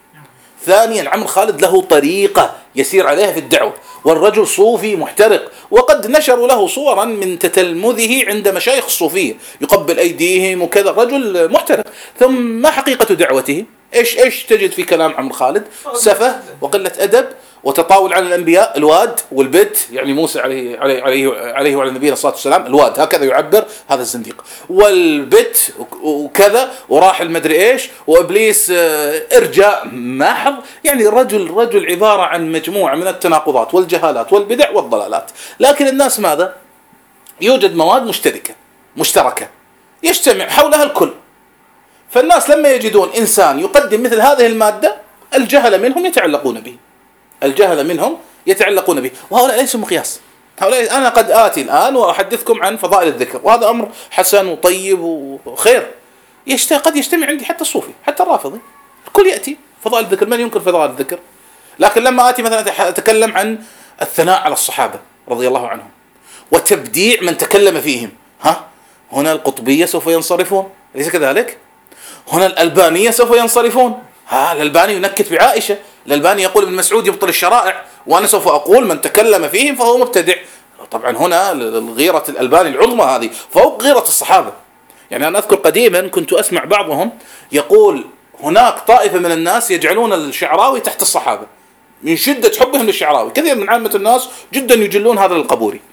ثانيا عمرو خالد له طريقة يسير عليها في الدعوة، والرجل صوفي محترق، وقد نشروا له صورا من تتلمذه عند مشايخ الصوفية يقبل أيديهم وكذا، رجل محترق. ثم ما حقيقة دعوته؟ إيش إيش تجد في كلام عمرو خالد؟ سفه وقلة أدب وتطاول على الأنبياء. الواد والبت، يعني موسى عليه عليه عليه, عليه وعلى نبينا الصلاة والسلام الواد، هكذا يعبر هذا الزنديق، والبت وكذا، وراح المدري إيش، وإبليس إرجاء محض. يعني رجل رجل عبارة عن مجموعة من التناقضات والجهالات والبدع والضلالات. لكن الناس ماذا؟ يوجد مواد مشتركة مشتركة يجتمع حولها الكل. فالناس لما يجدون إنسان يقدم مثل هذه المادة الجهل منهم يتعلقون به، الجهل منهم يتعلقون به، وهؤلاء ليسوا مقياس. هؤلاء أنا قد آتي الآن وأحدثكم عن فضائل الذكر، وهذا أمر حسن وطيب وخير، قد يجتمع عندي حتى الصوفي حتى الرافضي، الكل يأتي فضائل الذكر، من ينكر فضائل الذكر؟ لكن لما آتي مثلا أتكلم عن الثناء على الصحابة رضي الله عنهم وتبديع من تكلم فيهم، ها هنا القطبية سوف ينصرفون، أليس كذلك؟ هنا الألبانية سوف ينصرفون. ها الألباني ينكت بعائشة، الألباني يقول ابن مسعود يبطل الشرائع، وأنا سوف أقول من تكلم فيهم فهو مبتدع. طبعا هنا غيرة الألباني العظمى هذه فوق غيرة الصحابة. يعني أنا أذكر قديما كنت أسمع بعضهم يقول هناك طائفة من الناس يجعلون الشعراوي تحت الصحابة من شدة حبهم للشعراوي. كثير من عامة الناس جدا يجلون هذا القبوري.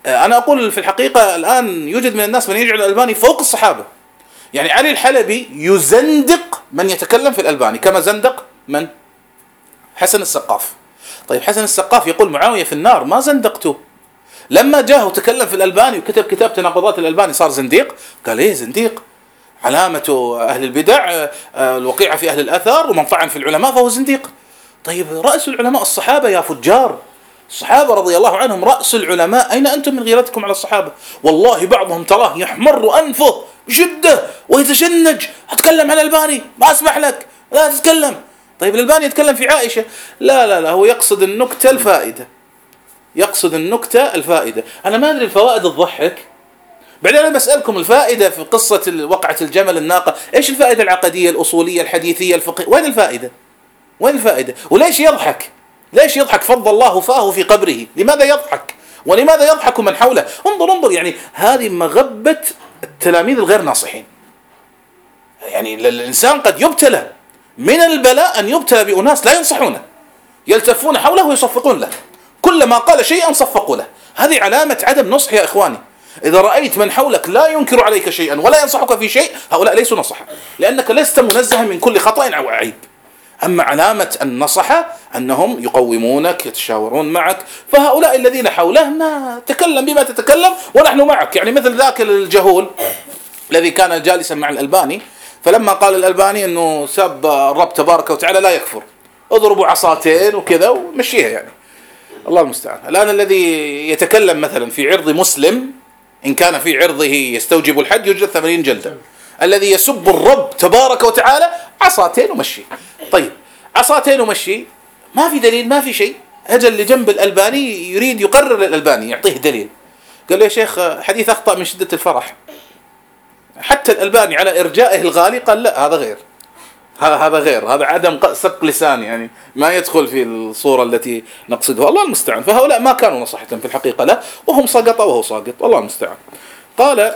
أنا أقول في الحقيقة الآن يوجد من الناس من يجعل الألباني فوق الصحابة. يعني علي الحلبي يزندق من يتكلم في الألباني كما زندق من؟ حسن السقاف. طيب حسن السقاف يقول معاوية في النار، ما زندقته. لما جاء وتكلم في الألباني وكتب كتاب تناقضات الألباني صار زنديق؟ قال إيه زنديق؟ علامة أهل البدع الوقيعة في أهل الأثر، ومن طعن في العلماء فهو زنديق. طيب رأس العلماء الصحابة يا فجار، الصحابة رضي الله عنهم رأس العلماء، أين أنتم من غيرتكم على الصحابة؟ والله بعضهم تراه يحمر أنفه بشدة ويتشنج، أتكلم عن الألباني ما أسمح لك، لا تتكلم. طيب الألباني يتكلم في عائشة، لا لا لا هو يقصد النكتة الفائدة، يقصد النكتة الفائدة. أنا ما أدري الفوائد تضحك. بعدين أنا بسألكم الفائدة في قصة وقعة الجمل الناقة، إيش الفائدة العقدية الأصولية الحديثية الفقهية؟ وين الفائدة؟ وين الفائدة؟ وليش يضحك؟ ليش يضحك؟ فض الله فاه في قبره، لماذا يضحك؟ ولماذا يضحك من حوله؟ انظر انظر، يعني هذه مغبة التلاميذ الغير ناصحين. يعني الإنسان قد يبتلى، من البلاء أن يبتلى بأناس لا ينصحونه، يلتفون حوله ويصفقون له، كلما قال شيئا صفقوا له. هذه علامة عدم نصح يا إخواني. إذا رأيت من حولك لا ينكر عليك شيئا ولا ينصحك في شيء، هؤلاء ليسوا نصحا، لأنك لست منزها من كل خطأ أو عيب. أما علامة النصحة أنهم يقومونك يتشاورون معك، فهؤلاء الذين حوله ما تكلم بما تتكلم ونحن معك. يعني مثل ذاك الجهول الذي كان جالسا مع الألباني، فلما قال الألباني أنه سب الرب تبارك وتعالى لا يكفر، اضربوا عصاتين وكذا ومشيها. يعني الله المستعان. الآن الذي يتكلم مثلا في عرض مسلم إن كان في عرضه يستوجب الحد يجلد ثمانين جلدة. الذي يسب الرب تبارك وتعالى عصاتين ومشي. طيب عصاتين ومشي، ما في دليل، ما في شيء. أجل لجنب الألباني يريد يقرر الألباني يعطيه دليل، قال له يا شيخ حديث أخطأ من شدة الفرح. حتى الألباني على إرجائه الغالي قال لا هذا غير، هذا غير، هذا عدم سبق لسان، يعني ما يدخل في الصورة التي نقصدها. الله المستعان. فهؤلاء ما كانوا نصحة في الحقيقة لا، وهم سقط وهو ساقط. الله المستعان. قال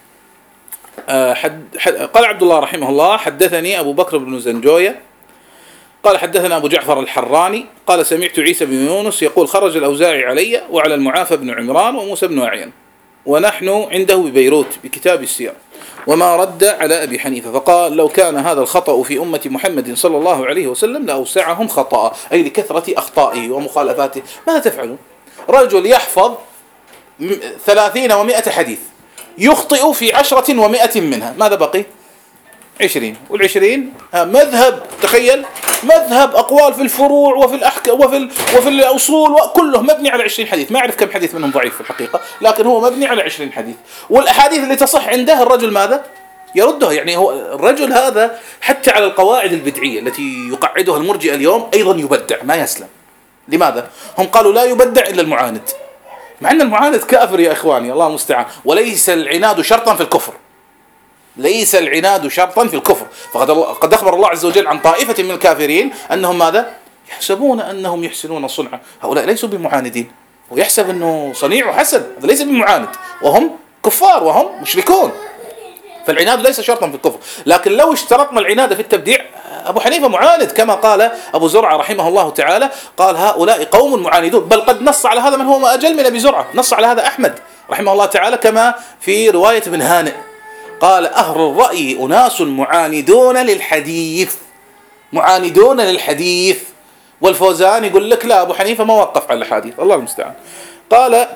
حد حد قال عبد الله رحمه الله حدثني أبو بكر بن زنجوية قال حدثنا أبو جعفر الحراني قال سمعت عيسى بن يونس يقول خرج الأوزاعي علي وعلى المعافى بن عمران وموسى بن أعين ونحن عنده ببيروت بكتاب السير، وما رد على أبي حنيفة، فقال لو كان هذا الخطأ في أمة محمد صلى الله عليه وسلم لأوسعهم خطأ، أي لكثرة أخطائه ومخالفاته. ماذا تفعلون؟ رجل يحفظ ثلاثين ومائة حديث يخطئ في عشرة ومائة منها، ماذا بقي؟ عشرين، والعشرين مذهب، تخيل مذهب أقوال في الفروع وفي الأحكام وفي, ال... وفي الأصول وكله مبني على عشرين حديث. ما أعرف كم حديث منهم ضعيف في الحقيقة، لكن هو مبني على عشرين حديث. والأحاديث اللي تصح عنده الرجل ماذا؟ يردها. يعني هو الرجل هذا حتى على القواعد البدعية التي يقعدها المرجئة اليوم أيضا يبدع، ما يسلم. لماذا؟ هم قالوا لا يبدع إلا المعاند، مع أن المعاند كافر يا إخواني. الله المستعان. وليس العناد شرطا في الكفر، ليس العناد شرطا في الكفر. فقد قد أخبر الله عز وجل عن طائفة من الكافرين أنهم ماذا؟ يحسبون أنهم يحسنون صنعا. هؤلاء ليسوا بمعاندين، ويحسب أنه صنيعه حسن، هذا ليس بمعاند، وهم كفار وهم مشركون. فالعناد ليس شرطا في الكفر. لكن لو اشترطنا العناد في التبديع، أبو حنيفة معاند كما قال أبو زرعة رحمه الله تعالى، قال هؤلاء قوم معاندون. بل قد نص على هذا من هو ما أجل من أبي زرعة، نص على هذا أحمد رحمه الله تعالى كما في رواية ابن هانئ، قال أهل الرأي أناس معاندون للحديث، معاندون للحديث. والفوزان يقول لك لا، أبو حنيفة ما وقف على الحديث. الله المستعان. قال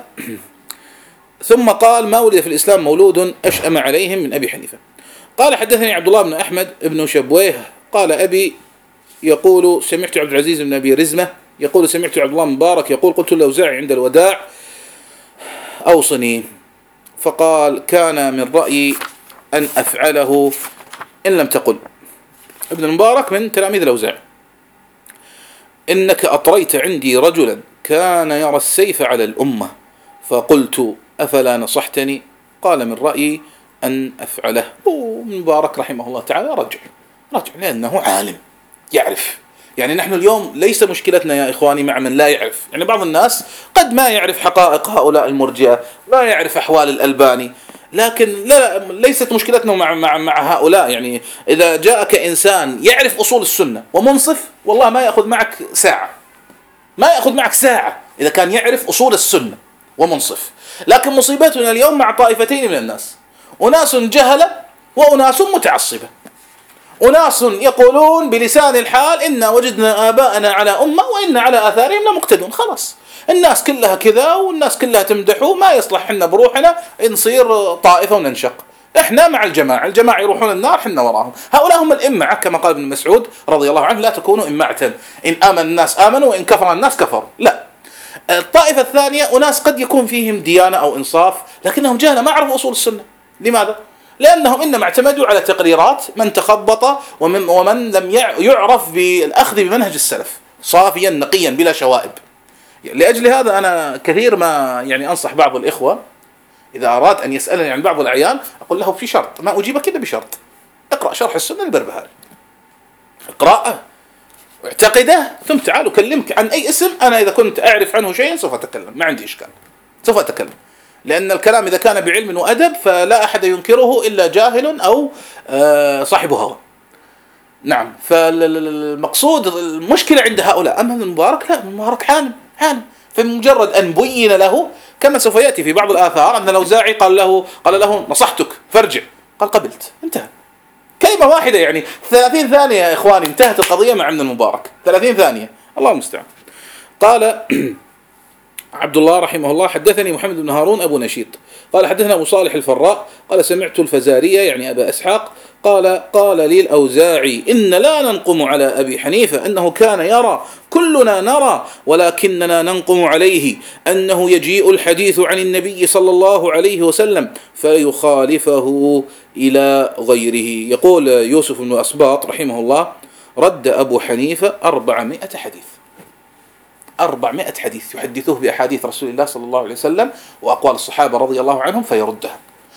ثم قال ما ولد في الإسلام مولود أشأم عليهم من أبي حنيفة. قال حدثني عبد الله بن أحمد بن شبويه قال أبي يقول سمعت عبد العزيز بن أبي رزمة يقول سمعت عبد الله مبارك يقول قلت الأوزاعي عند الوداع أوصني، فقال كان من رأيي أن أفعله إن لم تقل. ابن المبارك من تلاميذ الأوزاعي، إنك أطريت عندي رجلا كان يرى السيف على الأمة فقلت أفلا نصحتني؟ قال من رأيي أن أفعله. وابن مبارك رحمه الله تعالى رجع رجع لأنه عالم يعرف. يعني نحن اليوم ليس مشكلتنا يا إخواني مع من لا يعرف. يعني بعض الناس قد ما يعرف حقائق هؤلاء المرجئة، ما يعرف أحوال الألباني، لكن لا ليست مشكلتنا مع مع مع هؤلاء. يعني إذا جاءك إنسان يعرف أصول السنة ومنصف، والله ما يأخذ معك ساعة، ما يأخذ معك ساعة إذا كان يعرف أصول السنة ومنصف. لكن مصيبتنا اليوم مع طائفتين من الناس، أناس جهلة وأناس متعصبة. أناس يقولون بلسان الحال إنا وجدنا آباءنا على أمة وإنا على آثارهم لمقتدون. خلاص الناس كلها كذا والناس كلها تمدحوا، ما يصلح حنا بروحنا نصير طائفة وننشق. احنا مع الجماعة، الجماعة يروحون النار حنا وراهم. هؤلاء هم الإمعة كما قال ابن مسعود رضي الله عنه: لا تكونوا إمعة، إن آمن الناس آمنوا وإن كفر الناس كفروا. لا. الطائفة الثانية أناس قد يكون فيهم ديانة أو إنصاف لكنهم جهلة ما عرفوا أصول السنة. لماذا؟ لأنهم إنما اعتمدوا على تقريرات من تخبط ومن, ومن لم يعرف بالأخذ بمنهج السلف صافيا نقيا بلا شوائب. لأجل هذا أنا كثير ما يعني أنصح بعض الإخوة إذا أراد أن يسألني عن بعض الأعيان أقول له في شرط، ما أجيبك إلا بشرط: اقرأ شرح السنة البربهاري، اقرأه واعتقده، ثم تعال أكلمك عن أي اسم أنا إذا كنت أعرف عنه شيئا سوف أتكلم، ما عندي إشكال، سوف أتكلم. لأن الكلام إذا كان بعلم وأدب فلا أحد ينكره إلا جاهل أو صاحب هوى. نعم. فالمقصود المشكلة عند هؤلاء. أما المبارك لا، المبارك حالم حالم، فمجرد أن بين له كما سوف يأتي في بعض الآثار أن الأوزاعي قال له قال له نصحتك فارجع، قال قبلت، انتهى. كلمة واحدة يعني ثلاثين ثانية يا إخواني انتهت القضية مع ابن المبارك، ثلاثين ثانية، الله المستعان. قال عبد الله رحمه الله: حدثني محمد بن هارون أبو نشيط قال حدثنا أبو صالح الفراء قال سمعت الفزارية يعني أبا إسحاق قال قال لي الأوزاعي: إن لا ننقم على أبي حنيفة أنه كان يرى كلنا نرى ولكننا ننقم عليه أنه يجيء الحديث عن النبي صلى الله عليه وسلم فيخالفه إلى غيره. يقول يوسف بن أسباط رحمه الله: رد أبو حنيفة أربعمائة حديث، أربعمائة حديث يحدثوه بأحاديث رسول الله صلى الله عليه وسلم وأقوال الصحابة رضي الله عنهم فيردها.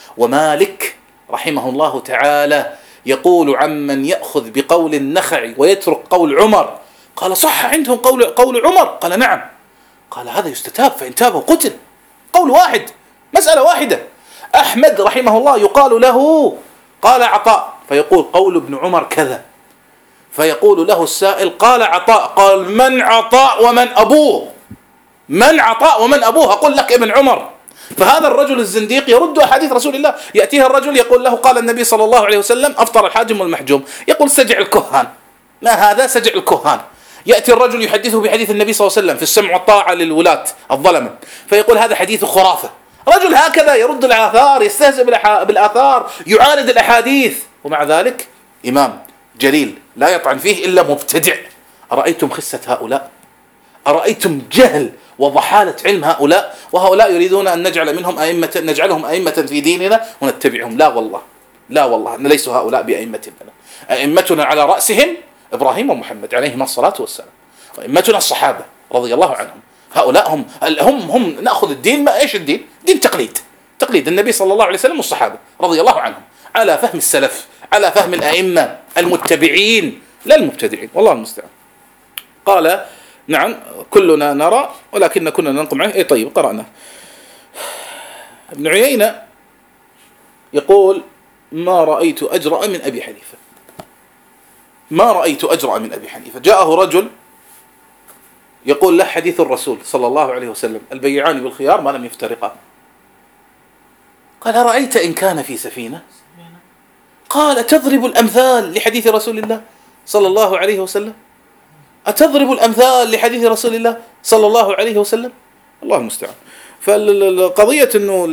ومالك رحمه الله تعالى يقول عمن يأخذ بقول النخعي ويترك قول عمر، قال: صح عندهم قول قول عمر؟ قال: نعم. قال: هذا يستتاب، فإن تاب قتل. قول واحد، مسألة واحدة. أحمد رحمه الله يقال له قال عطاء فيقول قول ابن عمر كذا، فيقول له السائل: قال عطاء، قال: من عطاء ومن أبوه؟ من عطاء ومن أبوه؟ أقول لك ابن عمر. فهذا الرجل الزنديق يرد أحاديث رسول الله. يأتيه الرجل يقول له: قال النبي صلى الله عليه وسلم أفطر الحاجم والمحجوم، يقول: سجع الكهان. ما هذا؟ سجع الكهان. يأتي الرجل يحدثه بحديث النبي صلى الله عليه وسلم في السمع والطاعة للولاة الظلمة، فيقول: هذا حديث خرافة. رجل هكذا يرد الآثار، يستهزئ بالآثار، يعاند الأحاديث، ومع ذلك إمام جليل لا يطعن فيه إلا مبتدع. أرأيتم خسة هؤلاء؟ أرأيتم جهل وضحالة علم هؤلاء؟ وهؤلاء يريدون أن نجعل منهم أئمة، نجعلهم أئمة في ديننا ونتبعهم. لا والله، لا والله، ليسوا هؤلاء بأئمتنا. أئمتنا على رأسهم إبراهيم ومحمد عليهما الصلاة والسلام، وأئمتنا الصحابة رضي الله عنهم. هؤلاء هم هم هم نأخذ الدين. ما إيش الدين؟ دين تقليد، تقليد النبي صلى الله عليه وسلم والصحابة رضي الله عنهم على فهم السلف، على فهم الأئمة المتبعين لا المبتدعين، والله المستعان. قال: نعم كلنا نرى ولكن كنا ننقم عليه. إيه طيب قرأنا. ابن عيينة يقول: ما رأيت أجرأ من أبي حنيفة، ما رأيت أجرأ من أبي حنيفة. جاءه رجل يقول له حديث الرسول صلى الله عليه وسلم: البيعان بالخيار ما لم يفترقا. قال: رأيت إن كان في سفينة؟ قال: تضرب الأمثال لحديث رسول الله صلى الله عليه وسلم؟ أتضرب الأمثال لحديث رسول الله صلى الله عليه وسلم؟ الله المستعان. فالقضية أنه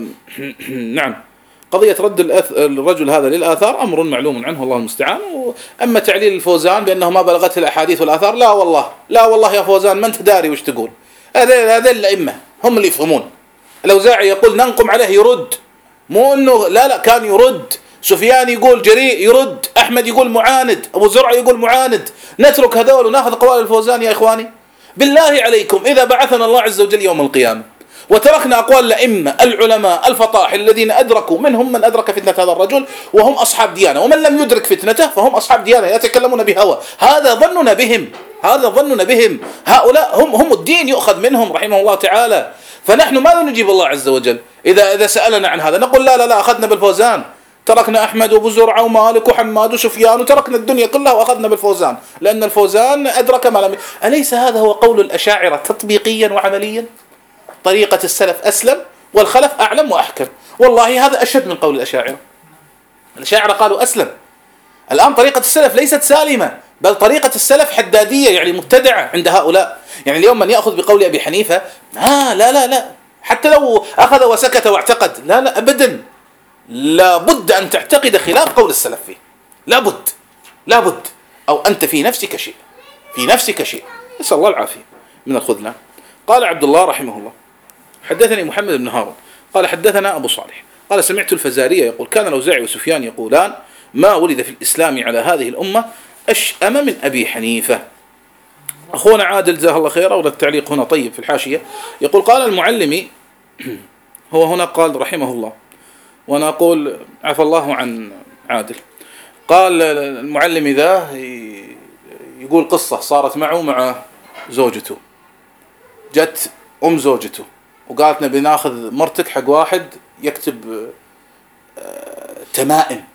نعم قضية رد الرجل هذا للآثار أمر معلوم عنه، الله المستعان. أما تعليل الفوزان بأنه ما بلغته الأحاديث والآثار، لا والله، لا والله يا فوزان، ما أنت داري وش تقول. هذا هذا الأئمة هم اللي يفهمون. الأوزاعي يقول ننقم عليه يرد، مو أنه لا لا كان يرد. سفيان يقول جريء يرد، أحمد يقول معاند، أبو زرع يقول معاند. نترك هذول وناخذ قوال الفوزان يا إخواني؟ بالله عليكم إذا بعثنا الله عز وجل يوم القيامة وتركنا أقوال الأئمة العلماء الفطاحل الذين أدركوا، منهم من أدرك فتنة هذا الرجل وهم أصحاب ديانة، ومن لم يدرك فتنته فهم أصحاب ديانة يتكلمون بهوى، هذا ظننا بهم، هذا ظننا بهم. هؤلاء هم هم الدين يؤخذ منهم رحمه الله تعالى. فنحن ماذا نجيب الله عز وجل إذا إذا سألنا عن هذا؟ نقول لا لا لا أخذنا بالفوزان، تركنا أحمد وأبو زرعة ومالك وحماد وسفيان وتركنا الدنيا كلها وأخذنا بالفوزان، لأن الفوزان أدرك ما لم. أليس هذا هو قول الأشاعرة تطبيقيا وعمليا؟ طريقة السلف أسلم والخلف أعلم وأحكم. والله هذا أشد من قول الأشاعرة. الأشاعرة قالوا أسلم. الآن طريقة السلف ليست سالمة، بل طريقة السلف حدادية، يعني مبتدعة عند هؤلاء. يعني اليوم من يأخذ بقول أبي حنيفة آه لا لا لا، حتى لو أخذ وسكت واعتقد، لا لا أبدا، لابد أن تعتقد خلاف قول السلف فيه، لابد لابد، أو أنت في نفسك شيء، في نفسك شيء، نسأل الله العافية من الخذلان. قال عبد الله رحمه الله حدثني محمد بن هارون قال حدثنا أبو صالح قال سمعت الفزاري يقول كان الأوزاعي وسفيان يقولان ما ولد في الإسلام على هذه الأمة أشأم من أبي حنيفة. أخونا عادل جزاه الله خيرا، ولا التعليق هنا طيب في الحاشية، يقول قال المعلمي هو هنا قال رحمه الله، وأنا أقول عفى الله عن عادل. قال المعلم ذا يقول قصة صارت معه مع زوجته، جت أم زوجته وقالت نبي ناخذ مرتك حق واحد يكتب تمائم،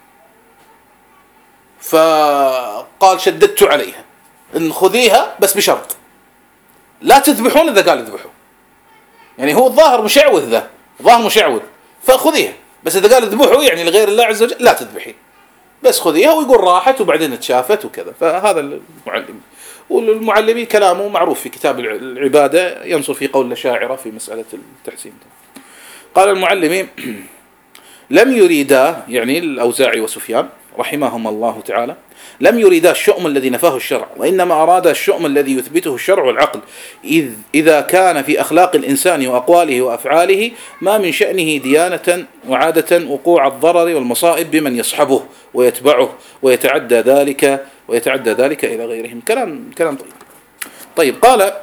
فقال شددت عليها ان خذيها بس بشرط لا تذبحون اذا قال اذبحوا، يعني هو الظاهر مشعوذ، ذا ظاهر مشعوذ، فخذيها بس اذا قال اذبحوا يعني لغير الله عز وجل لا تذبحي، بس خذيها، ويقول راحت وبعدين تشافت وكذا. فهذا المعلم، والمعلمي كلامه معروف في كتاب العبادة، ينصر في قول الأشاعرة في مسألة التحسين. قال المعلمي لم يريدا، يعني الأوزاعي وسفيان رحمهم الله تعالى، لم يريدا الشؤم الذي نفاه الشرع، وإنما أراد الشؤم الذي يثبته الشرع والعقل، إذ إذا كان في أخلاق الإنسان وأقواله وأفعاله ما من شأنه ديانة وعادة وقوع الضرر والمصائب بمن يصحبه ويتبعه ويتعدى ذلك ويتعدى ذلك إلى غيرهم. كلام كلام طيب. طيب قال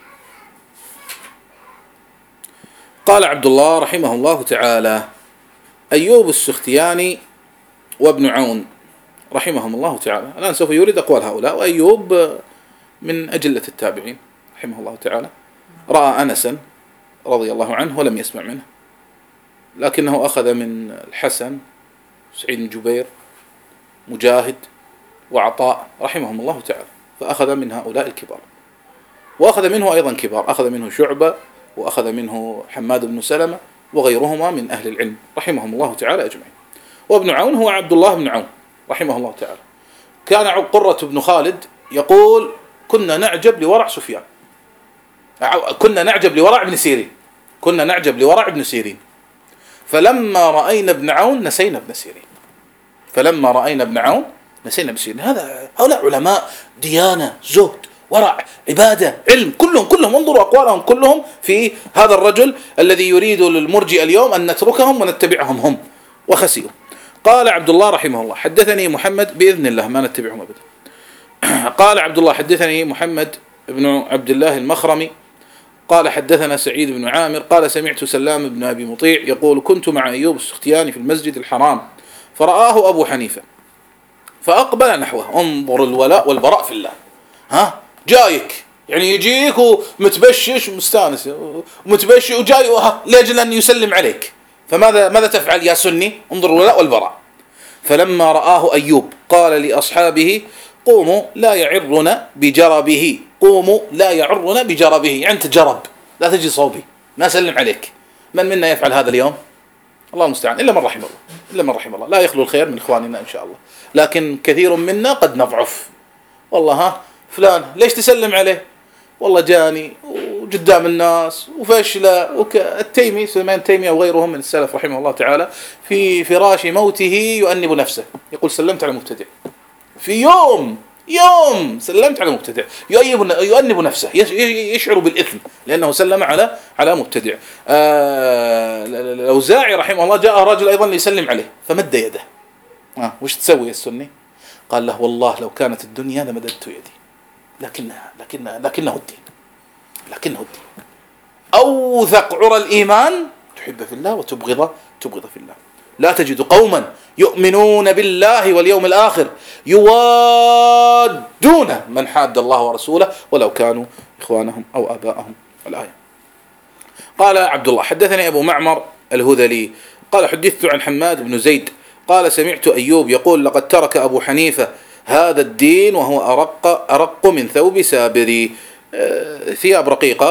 قال عبد الله رحمه الله تعالى أيوب السختياني وابن عون رحمهم الله تعالى، الآن سوف يورد أقوال هؤلاء. وأيوب من أجلة التابعين رحمه الله تعالى، رأى أنسا رضي الله عنه ولم يسمع منه، لكنه أخذ من الحسن، سعيد بن جبير، مجاهد، وعطاء رحمهم الله تعالى، فأخذ من هؤلاء الكبار، وأخذ منه أيضا كبار، أخذ منه شعبة، وأخذ منه حماد بن سلمة وغيرهما من أهل العلم رحمهم الله تعالى أجمعين. وابن عون هو عبد الله بن عون رحمه الله تعالى. كان قرة بن خالد يقول كنا نعجب لورع سفيان، كنا نعجب لورع ابن سيرين، كنا نعجب لورع ابن سيرين، فلما رأينا ابن عون نسينا ابن سيرين، فلما رأينا ابن عون نسينا ابن سيرين. هذا هؤلاء علماء ديانة، زهد، ورع، عبادة، علم، كلهم كلهم انظروا أقوالهم كلهم في هذا الرجل الذي يريد للمرجئة اليوم أن نتركهم ونتبعهم هم، وخسئوا. قال عبد الله رحمه الله حدثني محمد، بإذن الله ما نتبعهم أبدا. قال عبد الله حدثني محمد بن عبد الله المخرمي قال حدثنا سعيد بن عامر قال سمعت سلام بن أبي مطيع يقول كنت مع أيوب السختياني في المسجد الحرام فرآه أبو حنيفة فأقبل نحوه. انظر الولاء والبراء في الله، ها جايك يعني يجيك ومتبشش ومستانس ومتبشش وجاي لأجل أن يسلم عليك، فماذا ماذا تفعل يا سني؟ انظر الولاء والبراء. فلما رآه أيوب قال لأصحابه قوموا لا يعرنا بجربه، قوموا لا يعرنا بجربه، يعني أنت جرب لا تجي صوبي ما أسلم عليك. من منا يفعل هذا اليوم؟ الله المستعان، إلا من رحم الله، إلا من رحم الله، لا يخلو الخير من إخواننا إن شاء الله، لكن كثير منا قد نضعف. والله ها فلان ليش تسلم عليه؟ والله جاني وقدام الناس وفشله وك... التيمي سليمان التيمي أو غيرهم من السلف رحمه الله تعالى في فراش موته يؤنب نفسه يقول سلمت على مبتدع، في يوم يوم سلمت على مبتدع، يؤنب نفسه، يشعر بالإثم لأنه سلم على على مبتدع. آه... الأوزاعي رحمه الله جاء رجل أيضا ليسلم عليه فمد يده، آه. وش تسوي يا السني؟ قال له والله لو كانت الدنيا لمددت يدي، لكنها لكنها لكنه الدين، لكنه الدين. أوثق عرى الإيمان تحب في الله وتبغض تبغض في الله. لا تجد قوما يؤمنون بالله واليوم الآخر يوادون من حاد الله ورسوله ولو كانوا إخوانهم أو آباءهم. الآية. قال عبد الله حدثني أبو معمر الهذلي قال حدثت عن حماد بن زيد قال سمعت أيوب يقول لقد ترك أبو حنيفة هذا الدين وهو أرق, أرق من ثوب سابري. ثياب رقيقة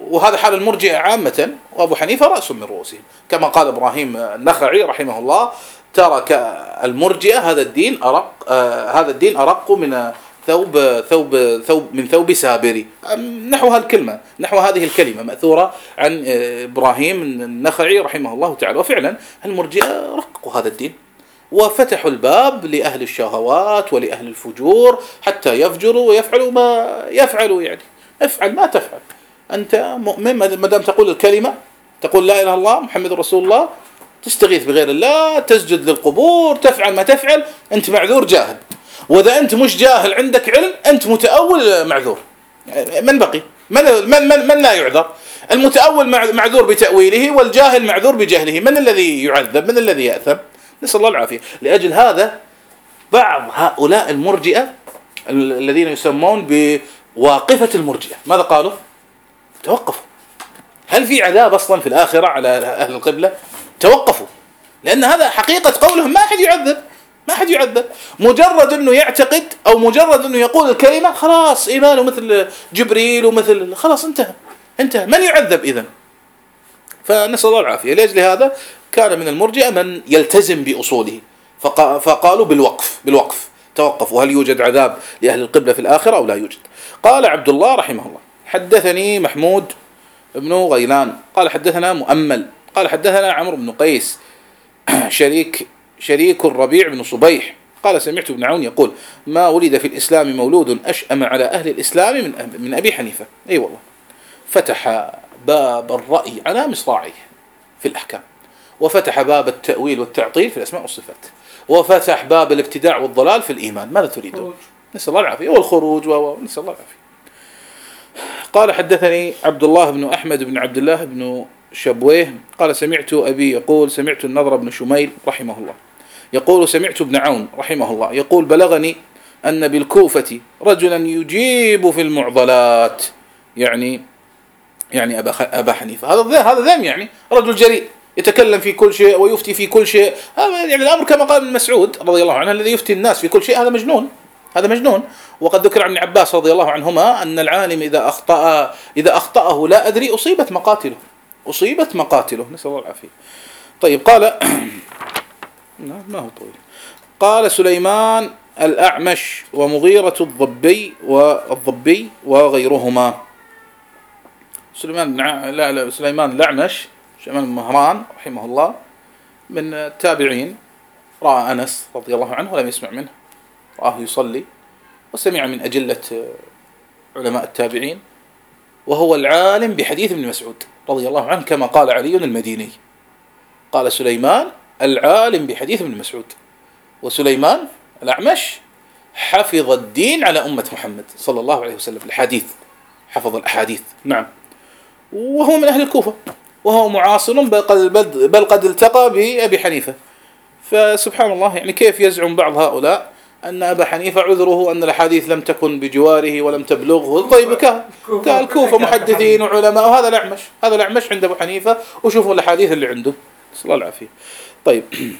وهذا حال المرجئة عامة، وأبو حنيفة رأس من رؤوسهم، كما قال إبراهيم النخعي رحمه الله: ترك المرجئة هذا الدين أرق آه هذا الدين أرق من ثوب ثوب ثوب من ثوب سابري، نحو هالكلمة نحو هذه الكلمة مأثورة عن إبراهيم النخعي رحمه الله تعالى. وفعلا المرجئة رققوا هذا الدين وفتحوا الباب لأهل الشهوات ولأهل الفجور حتى يفجروا ويفعلوا ما يفعلوا. يعني افعل ما تفعل، أنت مؤمن ما دام تقول الكلمة، تقول لا إله إلا الله محمد رسول الله، تستغيث بغير الله، تسجد للقبور، تفعل ما تفعل، أنت معذور جاهل. وإذا أنت مش جاهل عندك علم، أنت متأول معذور. من بقي؟ من, من, من, من لا يعذر؟ المتأول معذور بتأويله، والجاهل معذور بجهله. من الذي يعذب؟ من الذي يأثم؟ نسأل الله العافية. لأجل هذا بعض هؤلاء المرجئة الذين يسمون بواقفة المرجئة ماذا قالوا؟ توقفوا. هل في عذاب أصلا في الآخرة على أهل القبلة؟ توقفوا، لأن هذا حقيقة قولهم، ما أحد يعذب، ما أحد يعذب. مجرد أنه يعتقد أو مجرد أنه يقول الكلمة خلاص إيمانه مثل جبريل ومثل، خلاص انتهى انتهى من يعذب إذن؟ فنسأل الله العافية. لأجل هذا كان من المرجئة من يلتزم بأصوله، فقالوا بالوقف بالوقف توقفوا. هل يوجد عذاب لأهل القبلة في الآخرة أو لا يوجد؟ قال عبد الله رحمه الله: حدثني محمود بن غيلان قال حدثنا مؤمل قال حدثنا عمرو بن قيس شريك شريك الربيع بن صبيح قال: سمعت ابن عون يقول: ما ولد في الإسلام مولود أشأم على أهل الإسلام من من أبي حنيفة. أي أيوة والله. فتح باب الرأي على مصراعيه في الأحكام، وفتح باب التأويل والتعطيل في الأسماء والصفات، وفتح باب الابتداع والضلال في الإيمان. ماذا تريدون؟ نسأل الله العافية. والخروج ونسأل الله العافية. قال: حدثني عبد الله بن أحمد بن عبد الله بن شبويه قال: سمعت أبي يقول: سمعت النضر بن شميل رحمه الله يقول: سمعت ابن عون رحمه الله يقول: بلغني أن بالكوفة رجلا يجيب في المعضلات، يعني يعني أبا, أبا حنيفة. هذا هذا ذم، يعني رجل جريء يتكلم في كل شيء ويفتي في كل شيء. هذا يعني الأمر كما قال ابن مسعود رضي الله عنه: الذي يفتي الناس في كل شيء هذا مجنون، هذا مجنون. وقد ذكر عن ابن عباس رضي الله عنهما أن العالم إذا أخطأ إذا أخطأه لا أدري أصيبت مقاتله أصيبت مقاتله نسأل الله العافية. طيب قال ما هو طويل. قال: سليمان الأعمش ومغيرة الضبي والضبي وغيرهما. سليمان لا لا سليمان الأعمش سليمان المهران رحمه الله من التابعين، رأى أنس رضي الله عنه ولم يسمع منه، رآه يصلي وسمع من أجلة علماء التابعين، وهو العالم بحديث ابن مسعود رضي الله عنه كما قال علي المديني. قال: سليمان العالم بحديث ابن مسعود. وسليمان الأعمش حفظ الدين على أمة محمد صلى الله عليه وسلم، الحديث، حفظ الأحاديث. نعم. وهو من أهل الكوفة، وهو معاصر بل قد التقى بأبي حنيفة. فسبحان الله، يعني كيف يزعم بعض هؤلاء أن أبا حنيفة عذره أن الأحاديث لم تكن بجواره ولم تبلغه. طيب كالكوفة محدثين وعلماء، وهذا الأعمش هذا الأعمش عند أبو حنيفة، وشوفوا الأحاديث اللي عنده صلى الله العافية. طيب،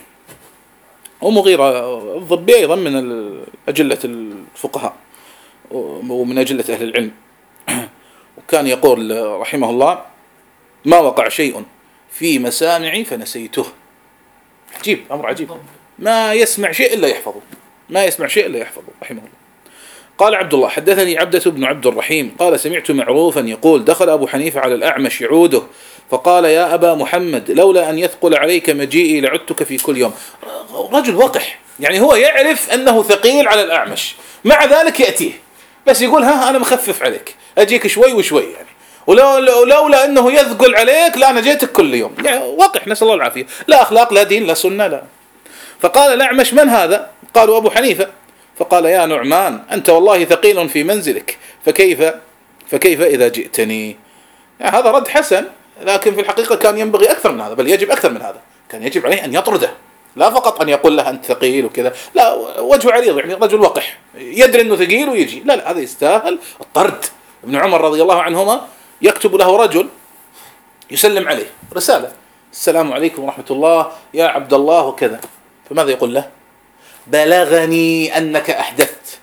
ومغيرة الضبي أيضا من أجلة الفقهاء ومن أجلة أهل العلم، وكان يقول رحمه الله: ما وقع شيء في مسامعي فنسيته. عجيب، أمر عجيب، ما يسمع شيء إلا يحفظه ما يسمع شيء إلا يحفظه رحمه الله. قال عبد الله: حدثني عبدة بن عبد الرحيم قال: سمعت معروفا يقول: دخل أبو حنيفة على الأعمش يعوده فقال: يا أبا محمد، لولا أن يثقل عليك مجيئي لعدتك في كل يوم. رجل وقح، يعني هو يعرف أنه ثقيل على الأعمش، مع ذلك يأتيه بس يقول: ها أنا مخفف عليك، أجيك شوي وشوي يعني، ولولا أنه يثقل عليك لا أنا جيتك كل يوم. يعني وقح، نسأل الله العافية، لا أخلاق لا دين لا سنة لا. فقال الأعمش: من هذا؟ قالوا: أبو حنيفة. فقال: يا نعمان، أنت والله ثقيل في منزلك، فكيف فكيف إذا جئتني؟ يعني هذا رد حسن، لكن في الحقيقة كان ينبغي أكثر من هذا، بل يجب أكثر من هذا. كان يجب عليه أن يطرده، لا فقط أن يقول له أنت ثقيل وكذا، لا، وجهه عريض، يعني رجل وقح يدري أنه ثقيل ويجي، لا لا، هذا يستاهل الطرد. ابن عمر رضي الله عنهما يكتب له رجل يسلم عليه رسالة: السلام عليكم ورحمة الله يا عبد الله وكذا. فماذا يقول له؟ بلغني أنك أحدثت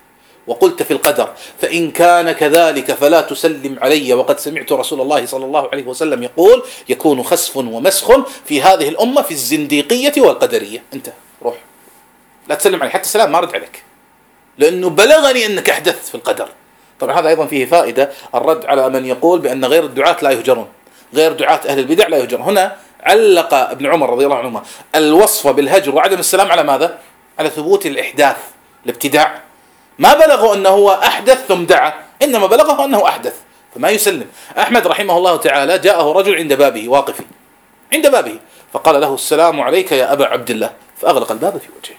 وقلت في القدر، فإن كان كذلك فلا تسلم علي، وقد سمعت رسول الله صلى الله عليه وسلم يقول يكون خسف ومسخ في هذه الأمة في الزنديقية والقدرية. انت روح لا تسلم علي، حتى السلام ما رد عليك، لأنه بلغني أنك أحدثت في القدر. طبعا هذا أيضا فيه فائدة، الرد على من يقول بأن غير الدعاة لا يهجرون، غير دعاة أهل البدع لا يهجرون. هنا علق ابن عمر رضي الله عنهما الوصف بالهجر وعدم السلام على ماذا؟ على ثبوت الإحداث، الابتداع. ما بلغوا أنه هو أحدث ثم دعا، إنما بلغه أنه أحدث فما يسلم. أحمد رحمه الله تعالى جاءه رجل عند بابه، واقف عند بابه، فقال له السلام عليك يا أبا عبد الله، فأغلق الباب في وجهه،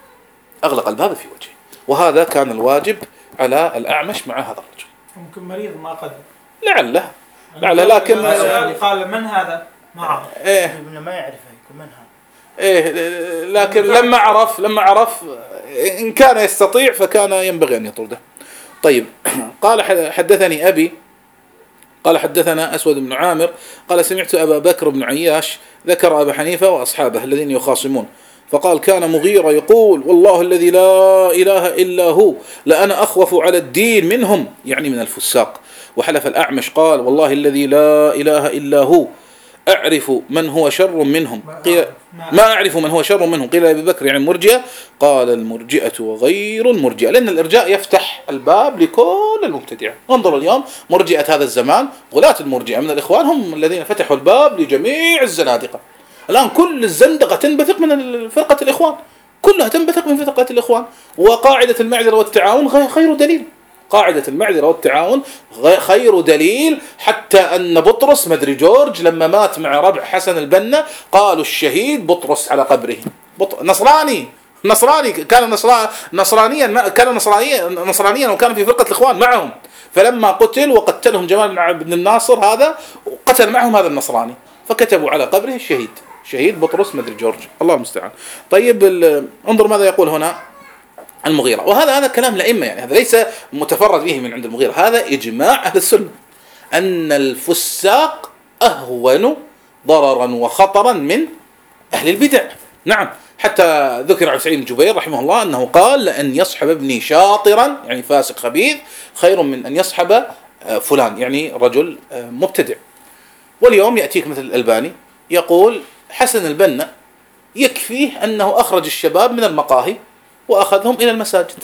أغلق الباب في وجهه. وهذا كان الواجب على الأعمش مع هذا الرجل. ممكن مريض ما قدر، لعله لعله لكن قال من هذا ما عرف، إيه ما يعرفه يكون من هذا، إيه لكن لما عرف لما عرف إن كان يستطيع فكان ينبغي أن يطرده. طيب قال حدثني أبي قال حدثنا أسود بن عامر قال سمعت أبا بكر بن عياش ذكر أبا حنيفة وأصحابه الذين يخاصمون، فقال كان مغيرة يقول والله الذي لا إله إلا هو لأنا أخوف على الدين منهم، يعني من الفساق. وحلف الأعمش قال والله الذي لا إله إلا هو أعرف من هو شر منهم، قيل ما أعرف من هو شر منهم، قيل أبي بكر يعني المرجئة، قال المرجئة وغير المرجئة، لأن الإرجاء يفتح الباب لكل المبتدعة. انظروا اليوم مرجئة هذا الزمان، غلاة المرجئة من الإخوان هم الذين فتحوا الباب لجميع الزنادقة. الآن كل الزندقة تنبثق من فرقة الإخوان، كلها تنبثق من فرقة الإخوان. وقاعدة المعذرة والتعاون خير دليل، قاعدة المعذرة والتعاون خير دليل، حتى أن بطرس مدري جورج لما مات مع ربع حسن البنا قالوا الشهيد بطرس على قبره. بط... نصراني نصراني كان نصرا... نصرانيا كان نصرانيا نصرانيا وكان في فرقة الإخوان معهم، فلما قتل وقتلهم جمال بن الناصر هذا قتل معهم هذا النصراني، فكتبوا على قبره الشهيد شهيد بطرس مدري جورج، الله المستعان. طيب ال... انظر ماذا يقول هنا المغيرة، وهذا هذا كلام الأئمة، يعني هذا ليس متفرد به من عند المغيرة، هذا إجماع أهل السنة أن الفساق أهون ضررا وخطرا من أهل البدع. نعم، حتى ذكر عن سعيد بن جبير رحمه الله أنه قال لأن يصحب ابني شاطرا يعني فاسق خبيث خير من أن يصحب فلان يعني رجل مبتدع. واليوم يأتيك مثل الألباني يقول حسن البنا يكفيه أنه أخرج الشباب من المقاهي وأخذهم إلى المساجد،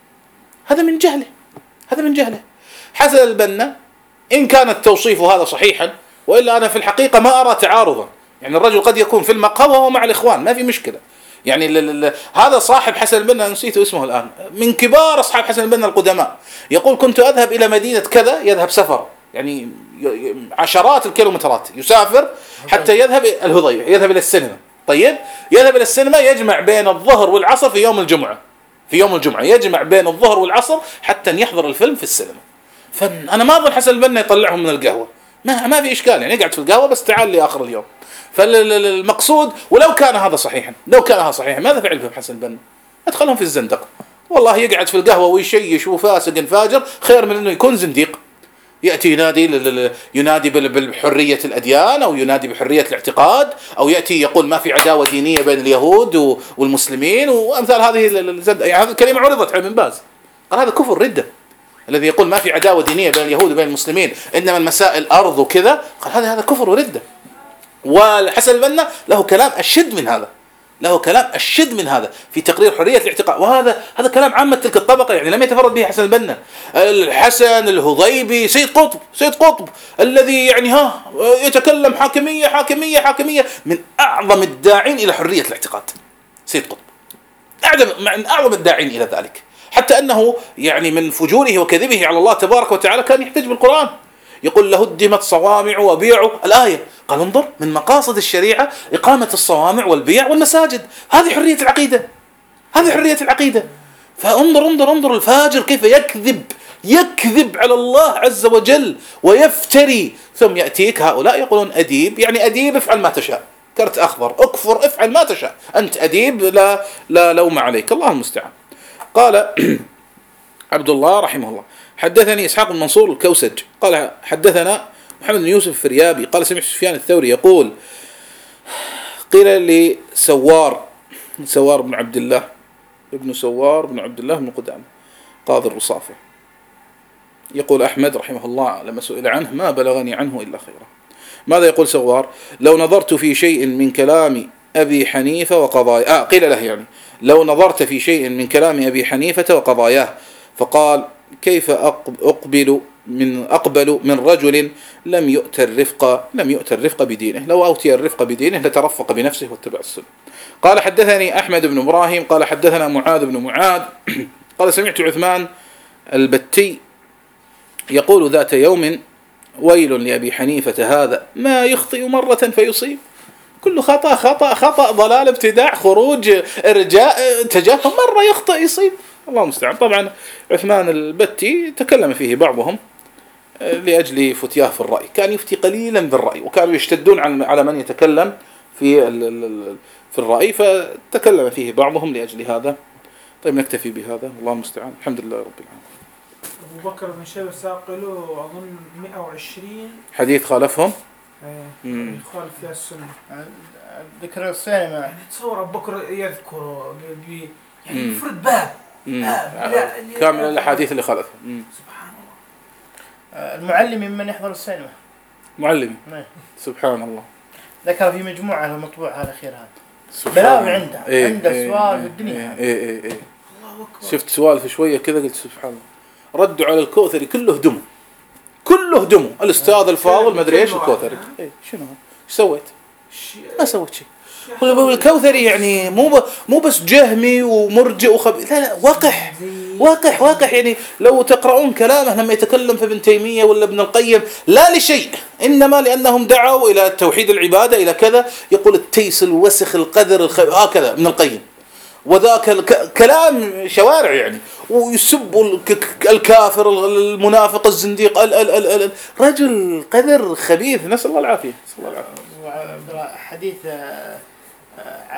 هذا من جهله، هذا من جهله. حسن البنا إن كان التوصيف هذا صحيحا، وإلا أنا في الحقيقة ما أرى تعارضا، يعني الرجل قد يكون في المقهى وهو مع الإخوان ما في مشكلة، يعني ل- ل- هذا صاحب حسن البنا نسيت اسمه الآن، من كبار أصحاب حسن البنا القدماء، يقول كنت أذهب إلى مدينة كذا، يذهب سفر يعني عشرات الكيلومترات يسافر حتى يذهب الهضيبة، يذهب إلى السينما. طيب يذهب إلى السينما يجمع بين الظهر والعصر في يوم الجمعة، في يوم الجمعة يجمع بين الظهر والعصر حتى يحضر الفيلم في السينما. فأنا ما أظن حسن البنا يطلعهم من القهوة، ما ما في إشكال، يعني يقعد في القهوة بس تعال لي آخر اليوم. فالمقصود ولو كان هذا صحيحا، لو كان هذا صحيحا ماذا فعل بهم حسن البنا؟ أدخلهم في الزندقة، والله يقعد في القهوة ويشيش وفاسق فاجر خير من أنه يكون زنديق يأتي ينادي ينادي بالحرية الأديان أو ينادي بحرية الاعتقاد، أو يأتي يقول ما في عداوة دينية بين اليهود والمسلمين وأمثال هذه الزندقة. يعني هذه الكلمة عرضت على ابن باز قال هذا كفر ردة، الذي يقول ما في عداوة دينية بين اليهود وبين المسلمين إنما المسائل أرض وكذا، قال هذا هذا كفر وردة. والحسن البنا له كلام أشد من هذا، له كلام أشد من هذا في تقرير حرية الاعتقاد، وهذا هذا كلام عامة تلك الطبقة، يعني لم يتفرد به حسن البنا. الحسن الهضيبي سيد قطب سيد قطب الذي يعني ها يتكلم حاكمية حاكمية حاكمية، من أعظم الداعين إلى حرية الاعتقاد سيد قطب، أعظم من أعظم الداعين إلى ذلك، حتى أنه يعني من فجوره وكذبه على الله تبارك وتعالى كان يحتج بالقرآن، يقول لهدمت صوامع وبيع الآية، قال انظر من مقاصد الشريعة إقامة الصوامع والبيع والمساجد، هذه حرية العقيدة، هذه حرية العقيدة. فانظر انظر انظر الفاجر كيف يكذب يكذب على الله عز وجل ويفتري، ثم يأتيك هؤلاء يقولون أديب، يعني أديب افعل ما تشاء، كرت أخضر أكفر افعل ما تشاء، أنت أديب لا, لا لوم عليك، الله المستعان. قال عبد الله رحمه الله حدثني إسحاق بن منصور الكوسج قال حدثنا محمد بن يوسف الفريابي قال سمعت سفيان الثوري يقول قيل لسوار سوار بن عبد الله ابن سوار بن عبد الله بن قدامة قاضي الرصافة. يقول أحمد رحمه الله لما سئل عنه: ما بلغني عنه إلا خيرا. ماذا يقول سوار؟ لو نظرت في شيء من كلام أبي حنيفة وقضاياه، آه قيل له يعني لو نظرت في شيء من كلام أبي حنيفة وقضاياه، فقال: كيف أقبل من أقبل من رجل لم يؤت الرفق لم يؤت الرفق بدينه، لو أوتي الرفق بدينه لترفق بنفسه واتبع السنة. قال: حدثني أحمد بن إبراهيم قال حدثنا معاذ بن معاذ قال: سمعت عثمان البتي يقول ذات يوم: ويل لأبي حنيفة هذا، ما يخطئ مرة فيصيب، كل خطأ خطأ خطأ ضلال ابتداع خروج ارجاء تجاهل، مرة يخطئ يصيب، الله المستعان. طبعا عثمان البتي تكلم فيه بعضهم لأجل فتياه في الرأي، كان يفتي قليلا بالرأي، وكانوا يشتدون على من يتكلم في في الرأي، فتكلم فيه بعضهم لأجل هذا. طيب نكتفي بهذا، الله المستعان، الحمد لله رب العالمين. أبو بكر بن شيبة ساق له أظن مئة وعشرين حديث خالفهم. ايه يخالف فيها السنة. ذكر السنة يعني تصور أبو بكر يذكر بي يعني يفرد باب كامل الأحاديث اللي خالفها. سبحان الله. المعلم ممن يحضر السينما. معلم. سبحان الله. ذكر في مجموعة المطبوعة الأخير هذا. بلاوي عنده. إيه عنده إيه سؤال إيه في الدنيا. إيه إيه إيه. الله أكبر. شفت سؤال في شوية كذا قلت سبحان الله. ردوا على الكوثري كله دمه. كله دمه. الأستاذ الفاضل ما أدري إيش الكوثري. إيه شنو؟ إيش سويت؟ ما سويت شيء. الكوثري يعني مو مو بس جهمي ومرجئ وخبيث، لا لا وقح وقح وقح. يعني لو تقرؤون كلامه لما يتكلم في ابن تيمية ولا ابن القيم لا لشيء، إنما لأنهم دعوا إلى توحيد العبادة إلى كذا، يقول التيس الوسخ القذر هكذا ابن القيم، وذاك كلام شوارع يعني، ويسب الكافر المنافق الزنديق ال ال ال ال رجل قذر خبيث، نسأل الله العافية. نسأل الله العافية. حديث